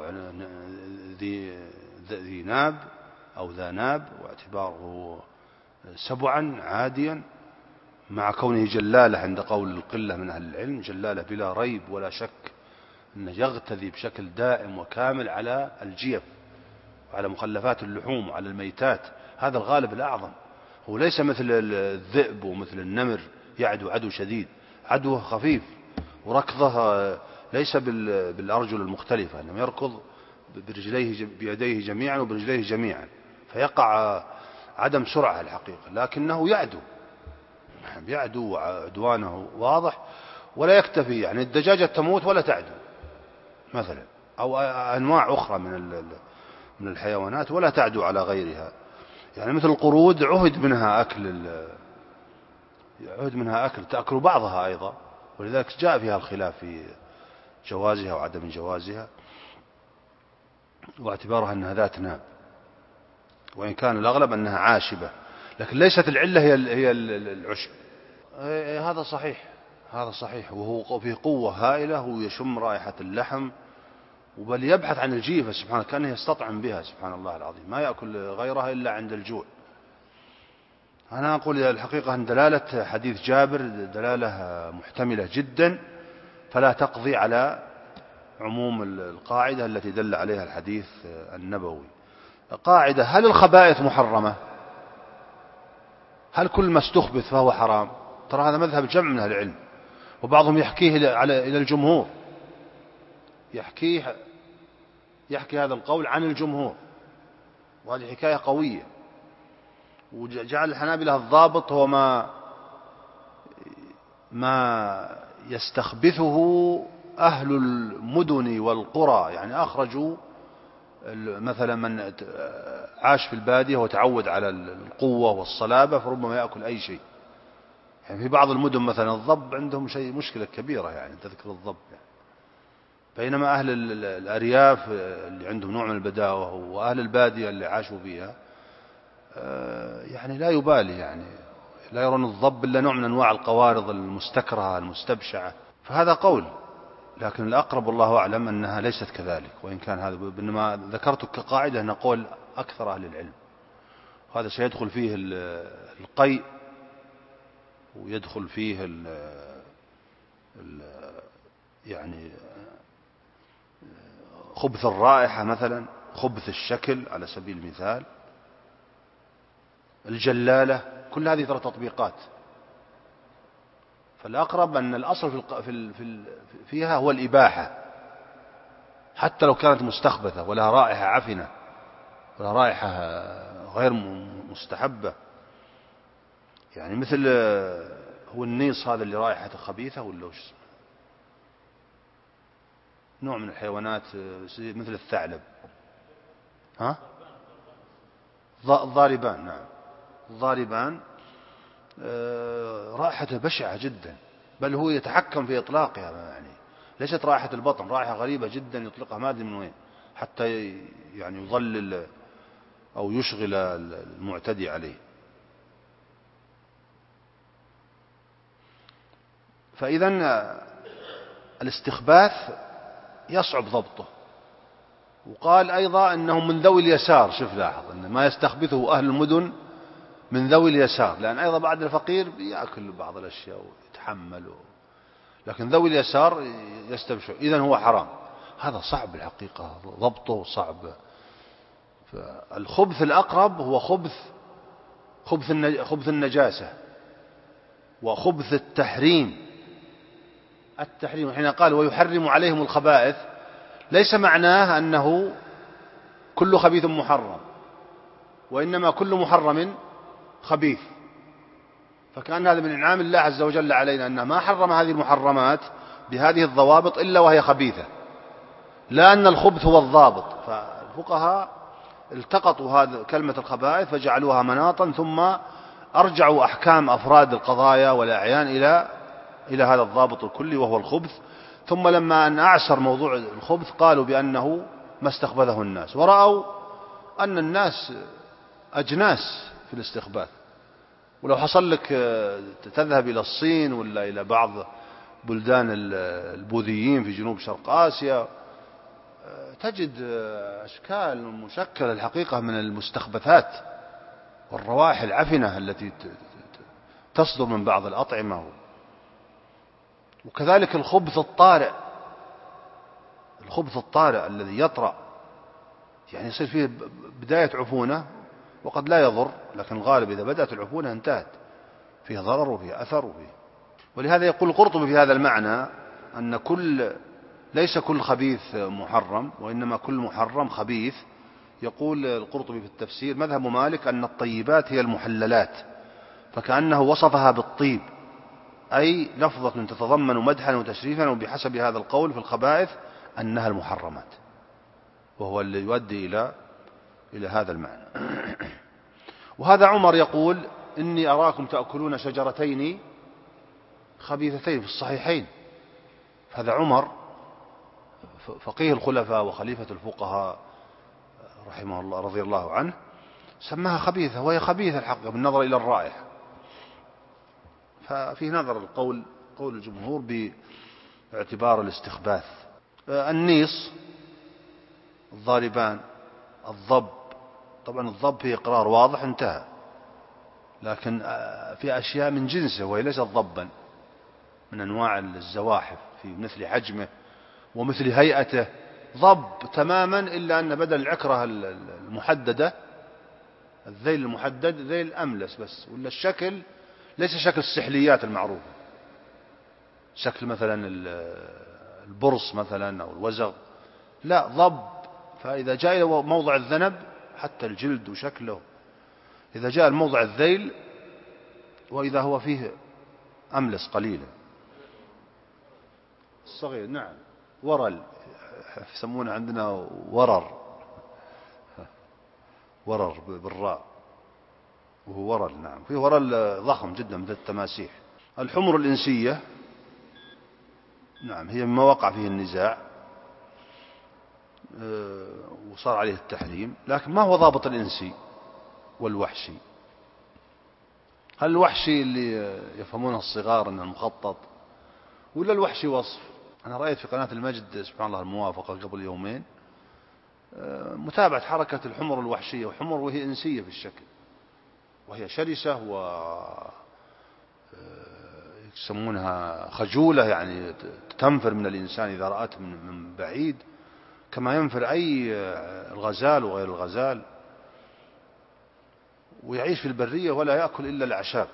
ذي ناب أو ذا ناب واعتباره سبعا عاديا مع كونه جلالة عند قول القلة من أهل العلم، جلالة بلا ريب ولا شك أنه يغتذي بشكل دائم وكامل على الجيف وعلى مخلفات اللحوم وعلى الميتات. هذا الغالب الأعظم، هو ليس مثل الذئب ومثل النمر يعدو عدو شديد، عدوه خفيف وركضه ليس بالأرجل المختلفة، إنما يركض بيديه جميعا وبرجليه جميعا، فيقع عدم سرعة الحقيقة، لكنه يعدو وعدوانه واضح ولا يكتفي. يعني الدجاجة تموت ولا تعدو مثلا، أو أنواع أخرى من الحيوانات ولا تعدو على غيرها. يعني مثل القرود عهد منها أكل تأكل بعضها أيضا، ولذلك جاء فيها الخلاف في جوازها وعدم جوازها واعتبارها أنها ذات ناب، وإن كان الأغلب أنها عاشبة، لكن ليست العلة هي العشب. هذا صحيح، هذا صحيح، وهو فيه قوة هائلة ويشم رائحة اللحم، بل يبحث عن الجيفة سبحانه، كأنه يستطعم بها سبحان الله العظيم، ما يأكل غيرها إلا عند الجوع. أنا أقول الحقيقة أن دلالة حديث جابر دلالة محتملة جدا، فلا تقضي على عموم القاعدة التي دل عليها الحديث النبوي. قاعدة: هل الخبائث محرمة؟ هل كل ما استخبث فهو حرام؟ ترى هذا مذهب جمع من أهل العلم، وبعضهم يحكيه إلى الجمهور، يحكي هذا القول عن الجمهور، وهذه حكاية قوية. وجعل الحنابلة الضابط هو ما يستخبثه أهل المدن والقرى، يعني أخرجوا مثلا من عاش في البادية وتعود على القوة والصلابة فربما يأكل أي شيء. يعني في بعض المدن مثلا الضب عندهم شيء مشكلة كبيرة، يعني تذكر الضب يعني. بينما أهل الأرياف اللي عندهم نوع من البداوة وأهل البادية اللي عاشوا فيها يعني لا يبالي، يعني لا يرون الضب إلا نوع من أنواع القوارض المستكرهة المستبشعة. فهذا قول، لكن الأقرب والله أعلم أنها ليست كذلك، وإن كان هذا بينما ذكرته كقاعدة أن قول أكثر أهل العلم. هذا سيدخل فيه القيء، ويدخل فيه يعني خبث الرائحة مثلا، خبث الشكل على سبيل المثال، الجلالة، كل هذه ترى تطبيقات. فالأقرب أن الأصل فيها هو الإباحة، حتى لو كانت مستخبثة ولا رائحة عفنة ولا رائحة غير مستحبة. يعني مثل هو النيص هذا اللي رائحته خبيثة، ولا وش اسمه، نوع من الحيوانات مثل الثعلب، الضاربان. نعم، الضاربان رائحته بشعة جدا، بل هو يتحكم في إطلاقها، يعني ليست رائحة البطن، رائحة غريبة جدا يطلقها ما أدري من وين، حتى يعني يضلل أو يشغل المعتدي عليه. فإذا الاستخباث يصعب ضبطه. وقال أيضا أنهم من ذوي اليسار، شوف لاحظ أن ما يستخبثه أهل المدن من ذوي اليسار، لأن أيضا بعد الفقير يأكل بعض الأشياء ويتحمل، لكن ذوي اليسار يستبشر، إذن هو حرام. هذا صعب الحقيقة ضبطه، صعب. فالخبث الأقرب هو خبث النجاسة وخبث التحريم. حين قال ويحرم عليهم الخبائث ليس معناه أنه كل خبيث محرم، وإنما كل محرم خبيث. فكان هذا من إنعام الله عز وجل علينا أنه ما حرم هذه المحرمات بهذه الضوابط إلا وهي خبيثة، لا أن الخبث هو الضابط. فالفقهاء التقطوا هذه كلمة الخبائث فجعلوها مناطا، ثم أرجعوا أحكام أفراد القضايا والأعيان إلى هذا الضابط الكلي وهو الخبث. ثم لما أن أعسر موضوع الخبث قالوا بأنه ما استخبثه الناس، ورأوا أن الناس أجناس في الاستخباث. ولو حصل لك تذهب إلى الصين ولا إلى بعض بلدان البوذيين في جنوب شرق آسيا تجد أشكال مشكلة الحقيقة من المستخبثات والروائح العفنة التي تصدر من بعض الأطعمة. وكذلك الخبث الطارئ الذي يطرأ، يعني يصير فيه بداية عفونة وقد لا يضر، لكن الغالب إذا بدأت العفونة انتهت، فيه ضرر وفيه أثر ولهذا يقول القرطبي في هذا المعنى أن ليس كل خبيث محرم، وإنما كل محرم خبيث. يقول القرطبي في التفسير مذهب مالك أن الطيبات هي المحللات، فكأنه وصفها بالطيب، أي لفظة تتضمن مدحا وتشريفا، وبحسب هذا القول في الخبائث أنها المحرمات، وهو اللي يؤدي إلى هذا المعنى. وهذا عمر يقول إني أراكم تأكلون شجرتين خبيثتين في الصحيحين. هذا عمر فقيه الخلفاء وخليفة الفقهاء رحمه الله رضي الله عنه سماها خبيثة، وهي خبيثة الحق بالنظر إلى الرائحة. ففي نظر القول قول الجمهور باعتبار الاستخباث. النيص، الضاربان، الضب. طبعا الضب فيه إقرار واضح انتهى، لكن في أشياء من جنسه وهي ليست ضبا، من أنواع الزواحف في مثل حجمه ومثل هيئته، ضب تماما، إلا أن بدل العكرة المحددة، الذيل المحدد، ذيل أملس بس، ولا الشكل ليس شكل السحليات المعروفة، شكل مثلا البرص مثلا أو الوزغ، لا، ضب. فإذا جاء إلى موضع الذنب حتى الجلد وشكله، إذا جاء الموضع الذيل وإذا هو فيه أملس قليلا، الصغير، نعم، ورل يسمونه عندنا ورر، ورر بالراء، وهو ورل، نعم، فيه ورل ضخم جدا مثل التماسيح. الحمر الإنسية، نعم، هي مما وقع فيه النزاع وصار عليه التحريم، لكن ما هو ضابط الإنسي والوحشي؟ هل الوحشي اللي يفهمونه الصغار أنه مخطط، ولا الوحشي وصف؟ أنا رأيت في قناة المجد سبحان الله الموافقة قبل يومين متابعة حركة الحمر الوحشية، وحمر وهي إنسية في الشكل، وهي شرسة يسمونها خجولة، يعني تنفر من الإنسان إذا رأته من بعيد، كما ينفر أي الغزال وغير الغزال، ويعيش في البرية ولا يأكل إلا الأعشاب.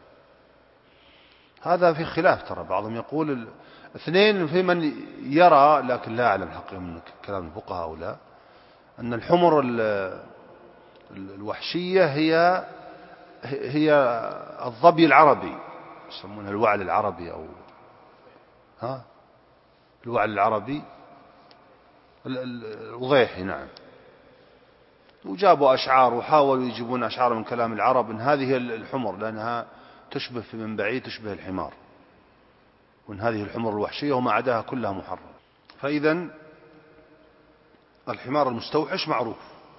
هذا في خلاف، ترى بعضهم يقول اثنين، في من يرى، لكن لا أعلم حقيقة من كلام الفقهاء أو لا، أن الحمر الوحشية هي الظبي العربي، يسمونها الوعل العربي، أو الوعل العربي الوضيحي، نعم. وجابوا أشعار وحاولوا يجيبون أشعار من كلام العرب إن هذه الحمر لأنها تشبه من بعيد تشبه الحمار، وإن هذه الحمر الوحشية وما عداها كلها محرم. فإذا الحمار المستوحش معروف،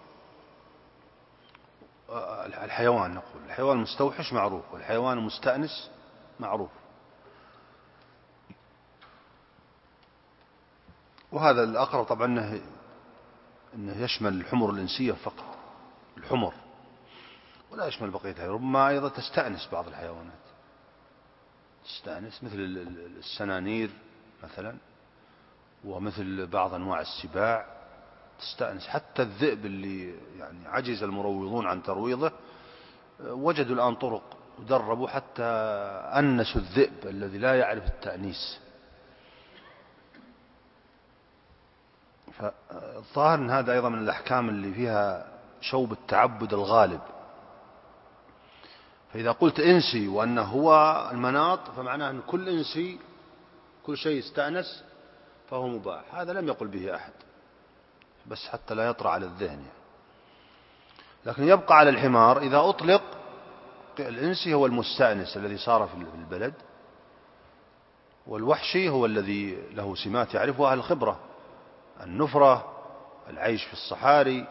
الحيوان، نقول الحيوان المستوحش معروف، والحيوان المستأنس معروف. وهذا الأقرب طبعا أنه يشمل الحمر الإنسية فقط، الحمر، ولا يشمل بقية الحيوانات. ربما أيضا تستأنس بعض الحيوانات، تستأنس مثل السنانير مثلا، ومثل بعض أنواع السباع تستأنس. حتى الذئب اللي يعني عجز المروضون عن ترويضه، وجدوا الآن طرق ودربوا حتى أنسوا الذئب الذي لا يعرف التأنيس. فالظاهر أن هذا أيضا من الأحكام اللي فيها شوب التعبد الغالب. فإذا قلت إنسي وأنه هو المناط، فمعناه أن كل إنسي، كل شيء يستأنس فهو مباح. هذا لم يقل به أحد، بس حتى لا يطرأ على الذهن يعني. لكن يبقى على الحمار إذا أطلق، الإنسي هو المستأنس الذي صار في البلد، والوحشي هو الذي له سمات يعرفها أهل الخبرة، النفرة، العيش في الصحاري،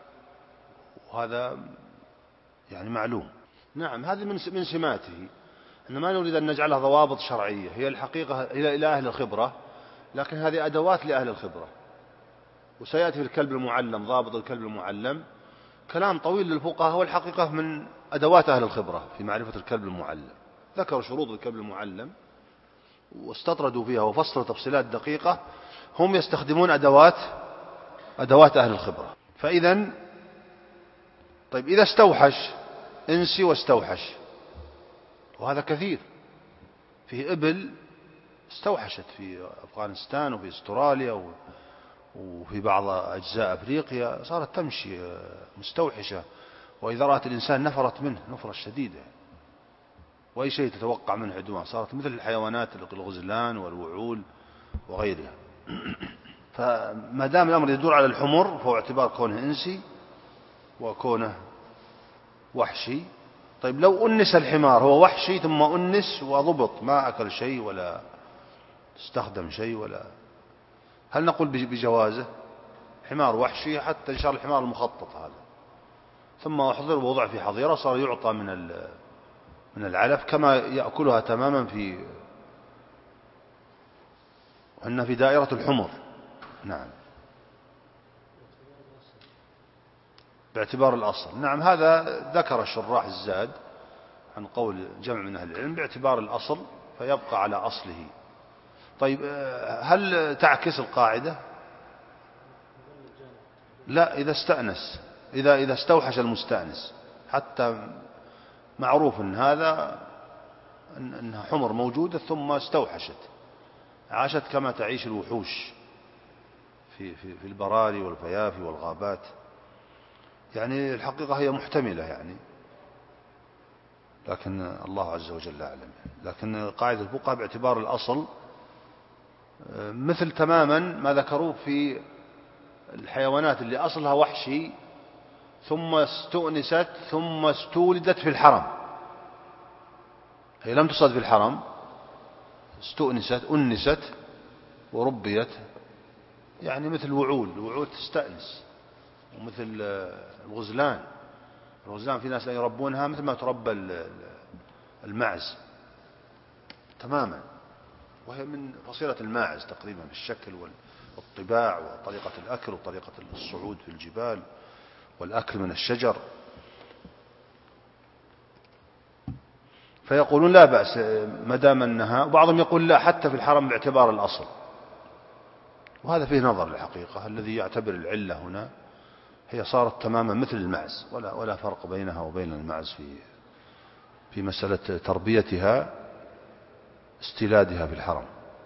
وهذا يعني معلوم. نعم، هذه من سماته. إحنا ما نريد أن نجعلها ضوابط شرعية، هي الحقيقة إلى أهل الخبرة، لكن هذه أدوات لأهل الخبرة. وسيأتي في الكلب المعلم، ضابط الكلب المعلم، كلام طويل للفقهاء، هو الحقيقة من أدوات أهل الخبرة في معرفة الكلب المعلم. ذكروا شروط الكلب المعلم واستطردوا فيها وفصلوا تفصيلات دقيقة، هم يستخدمون أدوات أهل الخبرة. فإذا طيب، إذا استوحش إنسي واستوحش، وهذا كثير، فيه إبل استوحشت في أفغانستان وفي استراليا وفي بعض أجزاء أفريقيا، صارت تمشي مستوحشة، وإذا رأت الإنسان نفرت منه نفرة شديدة، وأي شيء تتوقع منه عدوان، صارت مثل الحيوانات الغزلان والوعول وغيرها. فما دام الأمر يدور على الحمر، فهو اعتبار كونه إنسي وكونه وحشي. طيب، لو أنس الحمار، هو وحشي ثم أنس وضبط، ما أكل شيء ولا استخدم شيء، ولا، هل نقول بجوازه؟ حمار وحشي، حتى إن شاء الله الحمار المخطط هذا، ثم أحضر ووضع في حظيرة، صار يعطى من العلف كما يأكلها تماما وأن في دائرة الحمر. نعم، باعتبار الأصل. نعم، هذا ذكر الشراح الزاد عن قول جمع من أهل العلم باعتبار الأصل فيبقى على أصله. طيب، هل تعكس القاعدة؟ لا، إذا استأنس، إذا استوحش المستأنس، حتى معروف أن هذا أنها حمر موجودة ثم استوحشت، عاشت كما تعيش الوحوش في البراري والفيافي والغابات. يعني الحقيقة هي محتملة يعني، لكن الله عز وجل أعلم. لكن قاعدة الفقهاء باعتبار الأصل، مثل تماما ما ذكروه في الحيوانات اللي أصلها وحشي ثم استؤنست ثم استولدت في الحرم. هي لم تصد في الحرم، استؤنست، أنست وربيت، يعني مثل الوعول تستأنس، ومثل الغزلان في ناس لا يربونها مثل ما تربى الماعز تماما، وهي من فصيلة الماعز تقريبا في الشكل والطباع وطريقة الأكل وطريقة الصعود في الجبال والأكل من الشجر. فيقولون لا بأس ما دام أنها، وبعضهم يقول لا حتى في الحرم باعتبار الأصل، وهذا فيه نظر الحقيقة. الذي يعتبر العلة هنا هي صارت تماما مثل المعز، ولا فرق بينها وبين المعز في مسألة تربيتها، استلادها في الحرم.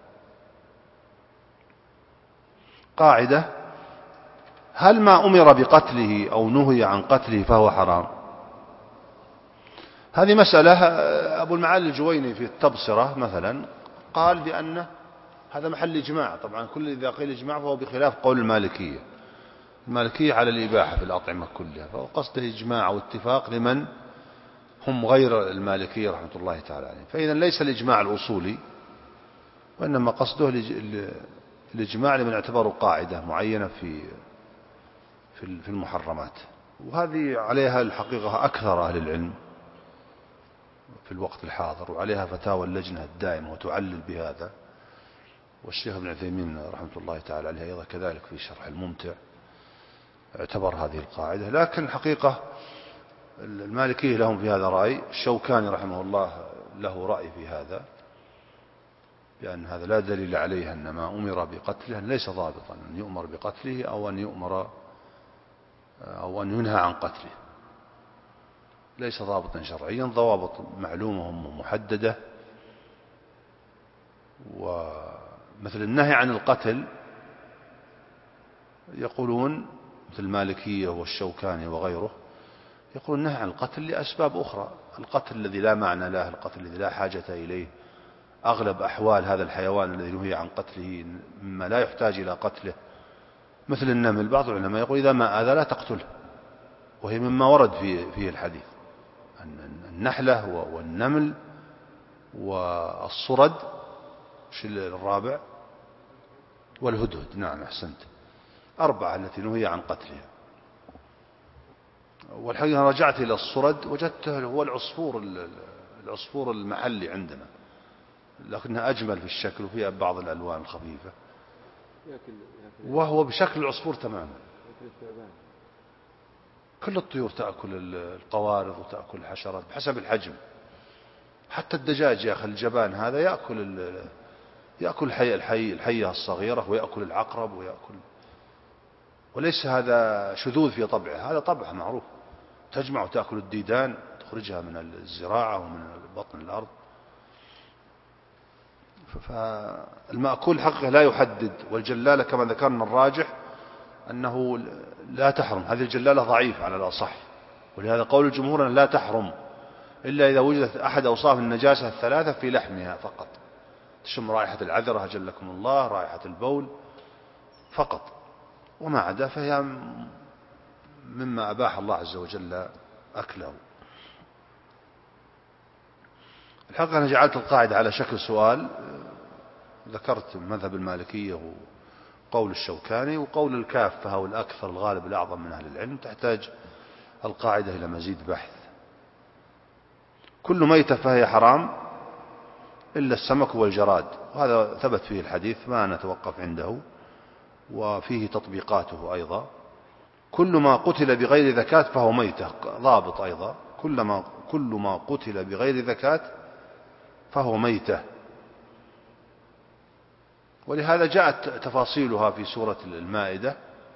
قاعدة: هل ما أمر بقتله أو نهي عن قتله فهو حرام؟ هذه مسألة أبو المعالي الجويني في التبصرة مثلا قال بأن هذا محل إجماع. طبعا كل إذا قيل إجماع فهو بخلاف قول المالكية على الإباحة في الأطعمة كلها، فهو قصده إجماع واتفاق لمن هم غير المالكية رحمة الله تعالى عليهم. فإذا ليس الإجماع الأصولي، وإنما قصده الإجماع لمن اعتبروا قاعدة معينة في المحرمات. وهذه عليها الحقيقة أكثر أهل العلم في الوقت الحاضر، وعليها فتاوى اللجنة الدائمة وتعلل بهذا، والشيخ ابن عثيمين رحمة الله تعالى عليه أيضا كذلك في شرح الممتع اعتبر هذه القاعدة. لكن الحقيقة المالكية لهم في هذا رأي، الشوكاني رحمه الله له رأي في هذا، بأن هذا لا دليل عليه أن ما أمر بقتله ليس ضابطا، أن يؤمر بقتله أو أن ينهى عن قتله، ليس ضابطا شرعيا. ضوابط معلومة ومحددة. ومثل النهي عن القتل يقولون مثل المالكية والشوكاني وغيره، يقول النهي عن القتل لأسباب أخرى: القتل الذي لا معنى له، القتل الذي لا حاجة إليه. أغلب أحوال هذا الحيوان الذي نهي عن قتله مما لا يحتاج إلى قتله، مثل النمل. بعض العلماء يقول إذا ما آذى لا تقتله، وهي مما ورد فيه الحديث. النحلة والنمل والصرد، الرابع والهدهد. نعم، أحسنت، 4 التي نهي عن قتلها. والحقيقة رجعت إلى الصرد وجدته هو العصفور المحلي عندنا، لكنها أجمل في الشكل وفيها بعض الألوان الخفيفة، وهو بشكل العصفور تماما. كل الطيور تأكل القوارض وتأكل الحشرات بحسب الحجم. حتى الدجاج يا أخي الجبان هذا يأكل الحية الصغيرة، ويأكل العقرب، وليس هذا شذوذ في طبعه، هذا طبعه معروف. تجمع وتأكل الديدان، تخرجها من الزراعة ومن بطن الأرض. فالمأكول حقه لا يحدد. والجلالة كما ذكرنا الراجح أنه لا تحرم، هذه الجلالة ضعيف على الأصح، ولهذا قول الجمهور أن لا تحرم إلا إذا وجدت أحد أوصاف النجاسة 3 في لحمها فقط: تشم رائحة العذرة أجلكم الله، رائحة البول فقط، وما عدا فهي مما أباح الله عز وجل أكله. الحقيقة أنا جعلت القاعدة على شكل سؤال، ذكرت مذهب المالكية وقول الشوكاني وقول الكافة والأكثر الغالب الأعظم من أهل العلم. تحتاج القاعدة إلى مزيد بحث. كل ميتة فهي حرام إلا السمك والجراد، وهذا ثبت فيه الحديث ما نتوقف عنده، وفيه تطبيقاته أيضا. كل ما قتل بغير زكاة فهو ميتة، ضابط أيضا، كل ما قتل بغير زكاة فهو ميتة. ولهذا جاءت تفاصيلها في سورة المائدة: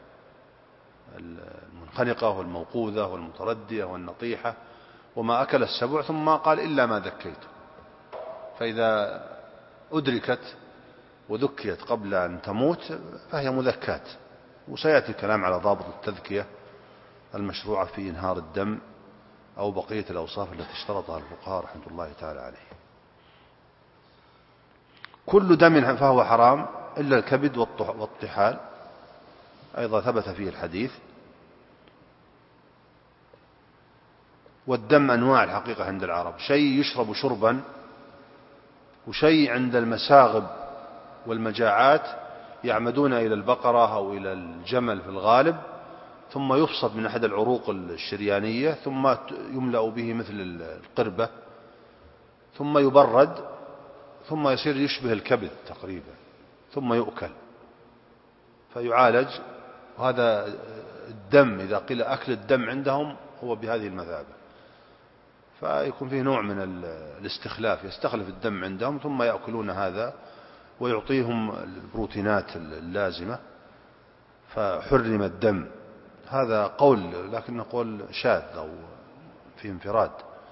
المنخنقة والموقوذة والمتردية والنطيحة وما أكل السبع، ثم قال إلا ما ذكيتم. فإذا أدركت وذكيت قبل أن تموت فهي مذكاة. وسيأتي الكلام على ضابط التذكية المشروعة في إنهار الدم أو بقية الأوصاف التي اشترطها الفقهاء رحمة الله تعالى عليه. كل دم فهو حرام إلا الكبد والطحال، أيضا ثبت فيه الحديث. والدم أنواع الحقيقة عند العرب: شيء يشرب شربا، وشيء عند المساغب والمجاعات يعمدون إلى البقرة أو إلى الجمل في الغالب، ثم يفصد من أحد العروق الشريانية، ثم يملأ به مثل القربة، ثم يبرد، ثم يصير يشبه الكبد تقريبا، ثم يؤكل فيعالج. وهذا الدم إذا قيل أكل الدم عندهم هو بهذه المثابة، فيكون فيه نوع من الاستخلاف، يستخلف الدم عندهم ثم يأكلون هذا ويعطيهم البروتينات اللازمة، فحرم الدم. هذا قول، لكنه قول شاذ أو في انفراد.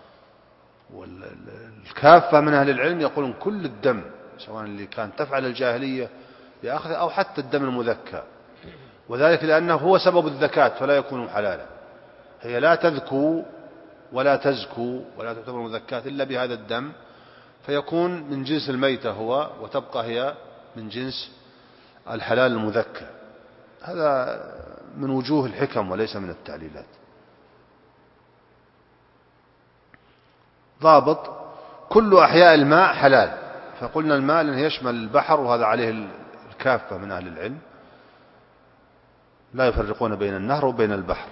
والكافة من أهل العلم يقولون كل الدم، سواء اللي كان تفعل الجاهلية بأخذه أو حتى الدم المذكى، وذلك لأنه هو سبب الزكاة فلا يكون حلالا. هي لا تذكو ولا تزكو ولا تعتبر مزكاة إلا بهذا الدم، فيكون من جنس الميتة هو، وتبقى هي من جنس الحلال المذكى. هذا من وجوه الحكم وليس من التعليلات. ضابط: كل أحياء الماء حلال. فقلنا الماء لأنه يشمل البحر، وهذا عليه الكافة من أهل العلم، لا يفرقون بين النهر وبين البحر.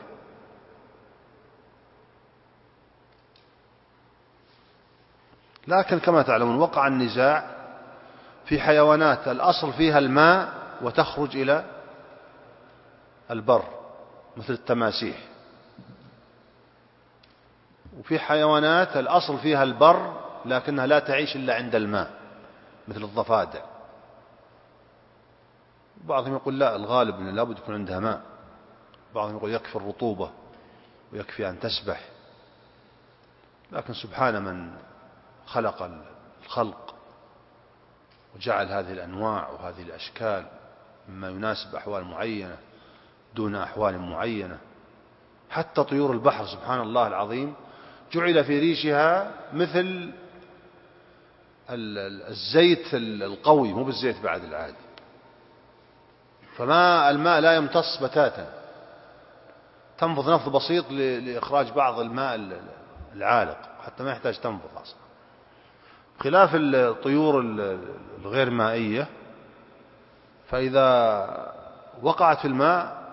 لكن كما تعلمون وقع النزاع في حيوانات الأصل فيها الماء وتخرج إلى البر مثل التماسيح، وفي حيوانات الأصل فيها البر لكنها لا تعيش إلا عند الماء مثل الضفادع. بعضهم يقول لا، الغالب أنه لابد يكون عندها ماء. بعضهم يقول يكفي الرطوبة ويكفي أن تسبح. لكن سبحان من خلق الخلق وجعل هذه الأنواع وهذه الأشكال مما يناسب أحوال معينة دون أحوال معينة. حتى طيور البحر سبحان الله العظيم جعل في ريشها مثل الزيت القوي، مو بالزيت بعد العادي، فما الماء لا يمتص بتاتا، تنفض نفض بسيط لإخراج بعض الماء العالق، حتى ما يحتاج تنفض أصلا. خلاف الطيور الغير مائية، فإذا وقعت في الماء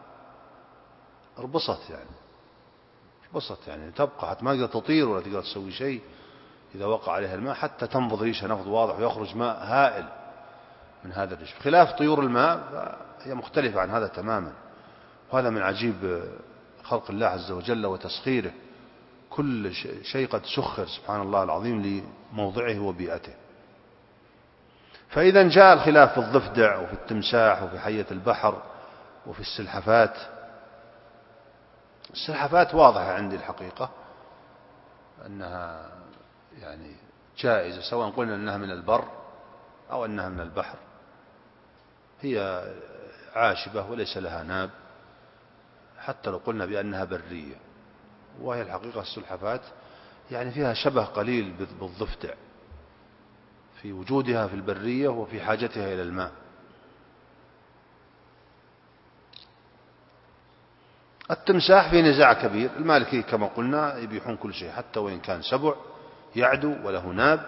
ربصت يعني تبقى، حتى ما تقدر تطير ولا تقدر تسوي شيء إذا وقع عليها الماء، حتى تنفض ريشها نفض واضح ويخرج ماء هائل من هذا الريش. خلاف طيور الماء هي مختلفة عن هذا تماما. وهذا من عجيب خلق الله عز وجل وتسخيره، كل شيء قد سخر سبحان الله العظيم لموضعه وبيئته. فإذا جاء الخلاف في الضفدع وفي التمساح وفي حية البحر وفي السلحفات. السلحفات واضحة عندي الحقيقة أنها يعني جائزة، سواء قلنا أنها من البر أو أنها من البحر. هي عاشبة وليس لها ناب، حتى لو قلنا بأنها برية. وهي الحقيقة السلحفات يعني فيها شبه قليل بالضفدع في وجودها في البرية وفي حاجتها إلى الماء. التمساح في نزاع كبير. المالكي كما قلنا يبيحون كل شيء حتى وإن كان سبع يعدو وله ناب،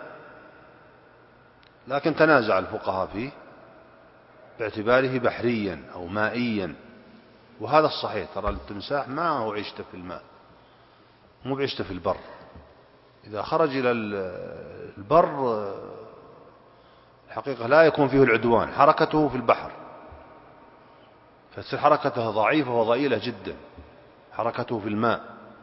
لكن تنازع الفقهاء فيه باعتباره بحريا أو مائيا، وهذا الصحيح. ترى التمساح ما هو عيشته في الماء، مو بعيشته في البر. إذا خرج إلى البر الحقيقة لا يكون فيه العدوان، حركته في البحر، فتصير حركته ضعيفة وضئيلة جدا، حركته في الماء،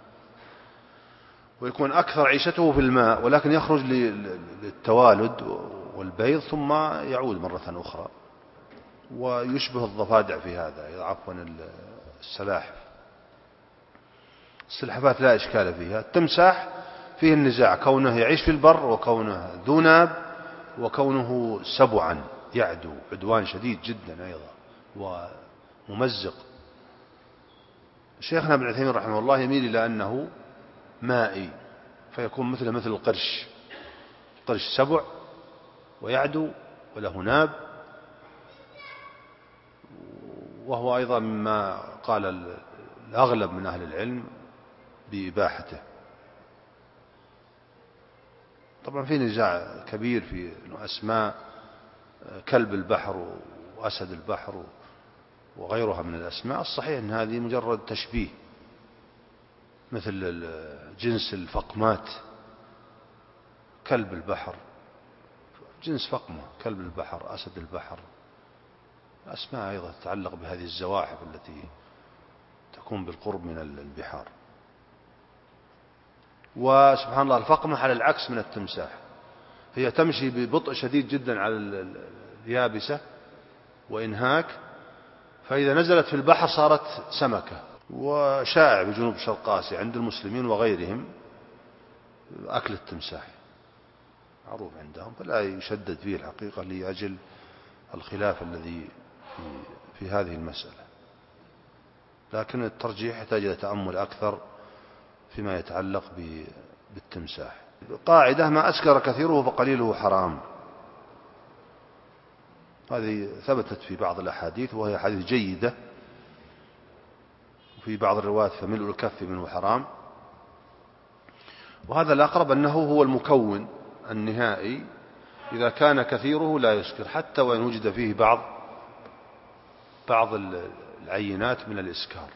ويكون أكثر عيشته في الماء، ولكن يخرج للتوالد والبيض ثم يعود مرة أخرى، ويشبه الضفادع في هذا، عفوا السلاحف. السلحفاة لا إشكال فيها. التمساح فيه النزاع، كونه يعيش في البر، وكونه ذو ناب، وكونه سبعا يعدو عدوان شديد جدا أيضا وممزق. شيخنا ابن عثيمين رحمه الله يميل إلى أنه مائي، فيكون مثل القرش. القرش سبع ويعدو وله ناب، وهو أيضا مما قال الأغلب من أهل العلم بإباحته. طبعا في نزاع كبير في أسماء كلب البحر وأسد البحر وغيرها من الأسماء. الصحيح أن هذه مجرد تشبيه، مثل جنس الفقمات، كلب البحر جنس فقمة، كلب البحر، أسد البحر، أسماء أيضا تتعلق بهذه الزواحف التي تكون بالقرب من البحار. وسبحان الله الفقمة على العكس من التمساح، هي تمشي ببطء شديد جدا على اليابسة وإنهاك، فإذا نزلت في البحر صارت سمكة. وشائع بجنوب شرق آسيا عند المسلمين وغيرهم أكل التمساح، معروف عندهم، فلا يشدد فيه الحقيقة لأجل الخلاف الذي في هذه المسألة. لكن الترجيح يحتاج إلى تأمل أكثر فيما يتعلق بالتمساح. قاعدة: ما أسكر كثيره فقليله حرام. هذه ثبتت في بعض الأحاديث، وهي حديث جيدة. وفي بعض الروايات: فملء الكف منه حرام. وهذا الأقرب أنه هو المكون النهائي، إذا كان كثيره لا يسكر، حتى وإن وجد فيه بعض العينات من الإسكار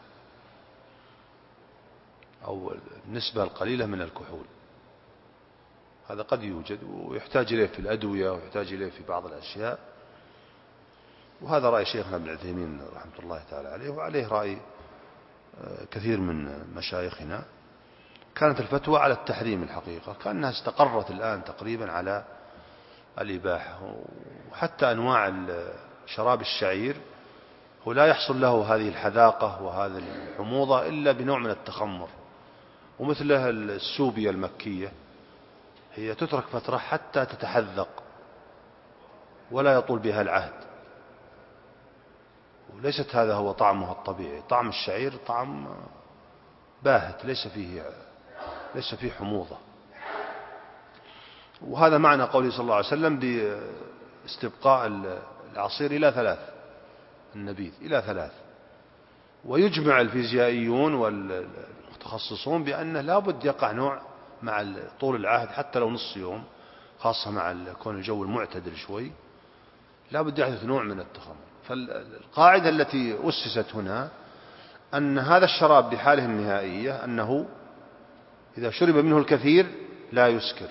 أو النسبة القليلة من الكحول، هذا قد يوجد ويحتاج إليه في الأدوية، ويحتاج إليه في بعض الأشياء. وهذا رأي شيخنا ابن عثيمين رحمة الله تعالى عليه، وعليه رأي كثير من مشايخنا. كانت الفتوى على التحريم الحقيقة، كأنها استقرت الآن تقريبا على الإباحة. وحتى أنواع شراب الشعير هو لا يحصل له هذه الحذاقة وهذه الحموضة إلا بنوع من التخمر. ومثلها السوبيا المكية، هي تترك فترة حتى تتحذق ولا يطول بها العهد، وليست هذا هو طعمها الطبيعي. طعم الشعير طعم باهت، ليس فيه حموضة. وهذا معنى قوله صلى الله عليه وسلم باستبقاء العصير إلى 3، النبيذ إلى 3. ويجمع الفيزيائيون والمتخصصون بأنه لا بد يقع نوع مع طول العهد، حتى لو نص يوم، خاصة مع كون الجو المعتدل شوي، لا بد يحدث نوع من التخمر. فالقاعدة التي أسست هنا أن هذا الشراب بحاله النهائية أنه إذا شرب منه الكثير لا يسكر.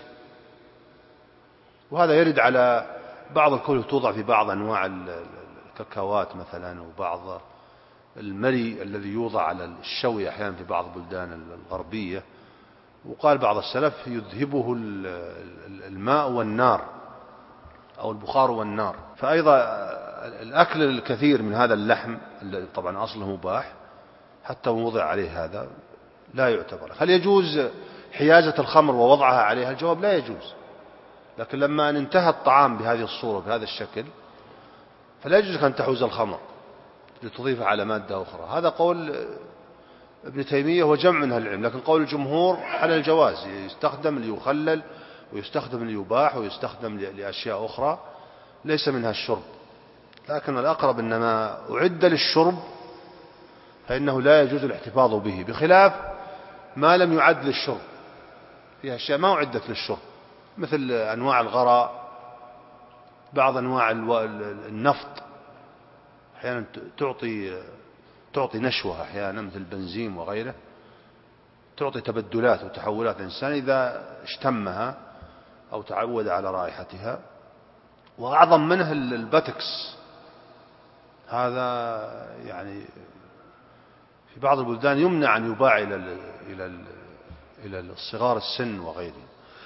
وهذا يرد على بعض الكحول توضع في بعض أنواع الكاكاوات مثلا، وبعض المري الذي يوضع على الشوي أحيانا في بعض البلدان الغربية. وقال بعض السلف: يذهبه الماء والنار، أو البخار والنار. فأيضا الأكل الكثير من هذا اللحم الذي طبعا أصله مباح، حتى وضع عليه هذا لا يعتبر. هل يجوز حيازة الخمر ووضعها عليها؟ الجواب: لا يجوز. لكن لما أن انتهى الطعام بهذه الصورة بهذا الشكل، فلا يجوز أن تحوز الخمر لتضيفها على مادة أخرى. هذا قول ابن تيمية وجمع من العلم، لكن قول الجمهور على الجواز، يستخدم ليخلل، ويستخدم ليباح، ويستخدم لأشياء أخرى ليس منها الشرب. لكن الأقرب أن ما أعد للشرب فإنه لا يجوز الاحتفاظ به، بخلاف ما لم يعد للشرب. فيها أشياء ما أعدت للشرب، مثل أنواع الغراء، بعض أنواع النفط أحيانا تعطي نشوة، أحيانا مثل البنزين وغيره، تعطي تبدلات وتحولات الإنسان إذا اشتمها أو تعود على رائحتها. وأعظم منه الباتكس، هذا يعني في بعض البلدان يمنع أن يباع إلى الصغار السن وغيره.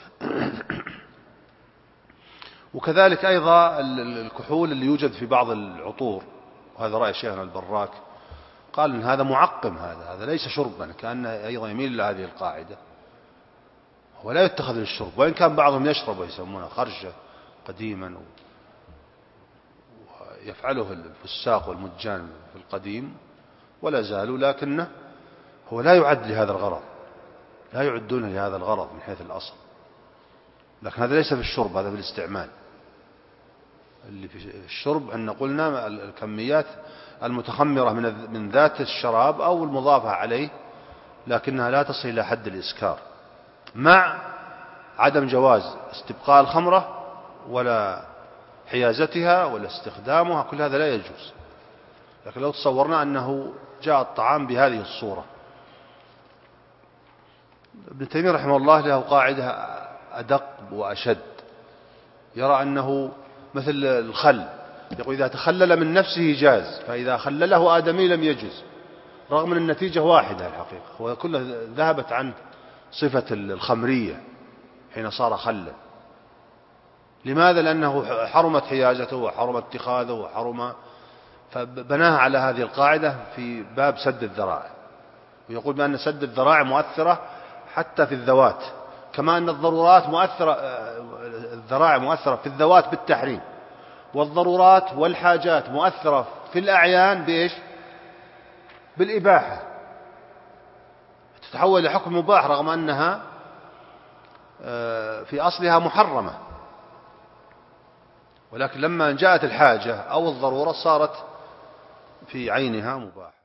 وكذلك أيضا الكحول اللي يوجد في بعض العطور، وهذا رأي شيخنا البراك، قال إن هذا معقم، هذا ليس شربا، كأنه أيضا يميل إلى هذه القاعدة، هو لا يتخذ للشرب، وإن كان بعضهم يشرب ويسمونه خرجة قديما، ويفعله الفساق والمجان في القديم ولا زالوا، لكنه هو لا يعد لهذا الغرض، لا يعدونه لهذا الغرض من حيث الأصل، لكن هذا ليس في الشرب، هذا في الاستعمال. اللي في الشرب أن قلنا الكميات المتخمرة من ذات الشراب أو المضافة عليه، لكنها لا تصل إلى حد الإسكار، مع عدم جواز استبقاء الخمرة ولا حيازتها ولا استخدامها، كل هذا لا يجوز. لكن لو تصورنا أنه جاء الطعام بهذه الصورة، ابن تيمية رحمه الله له قاعدة أدق وأشد، يرى أنه مثل الخل، يقول إذا تخلل من نفسه جاز، فإذا خلله آدمي لم يجوز، رغم أن النتيجة واحدة الحقيقة، وكلها ذهبت عن صفة الخمرية حين صار خلا. لماذا؟ لأنه حرمت حيازته وحرم اتخاذه وحرم، فبناها على هذه القاعدة في باب سد الذرائع، ويقول بأن سد الذرائع مؤثرة حتى في الذوات، كما أن الضرورات مؤثرة، الذرائع مؤثرة في الذوات بالتحريم، والضرورات والحاجات مؤثرة في الأعيان بإيش؟ بالإباحة، تتحول لحكم مباح رغم أنها في أصلها محرمة، ولكن لما جاءت الحاجة أو الضرورة صارت في عينها مباح.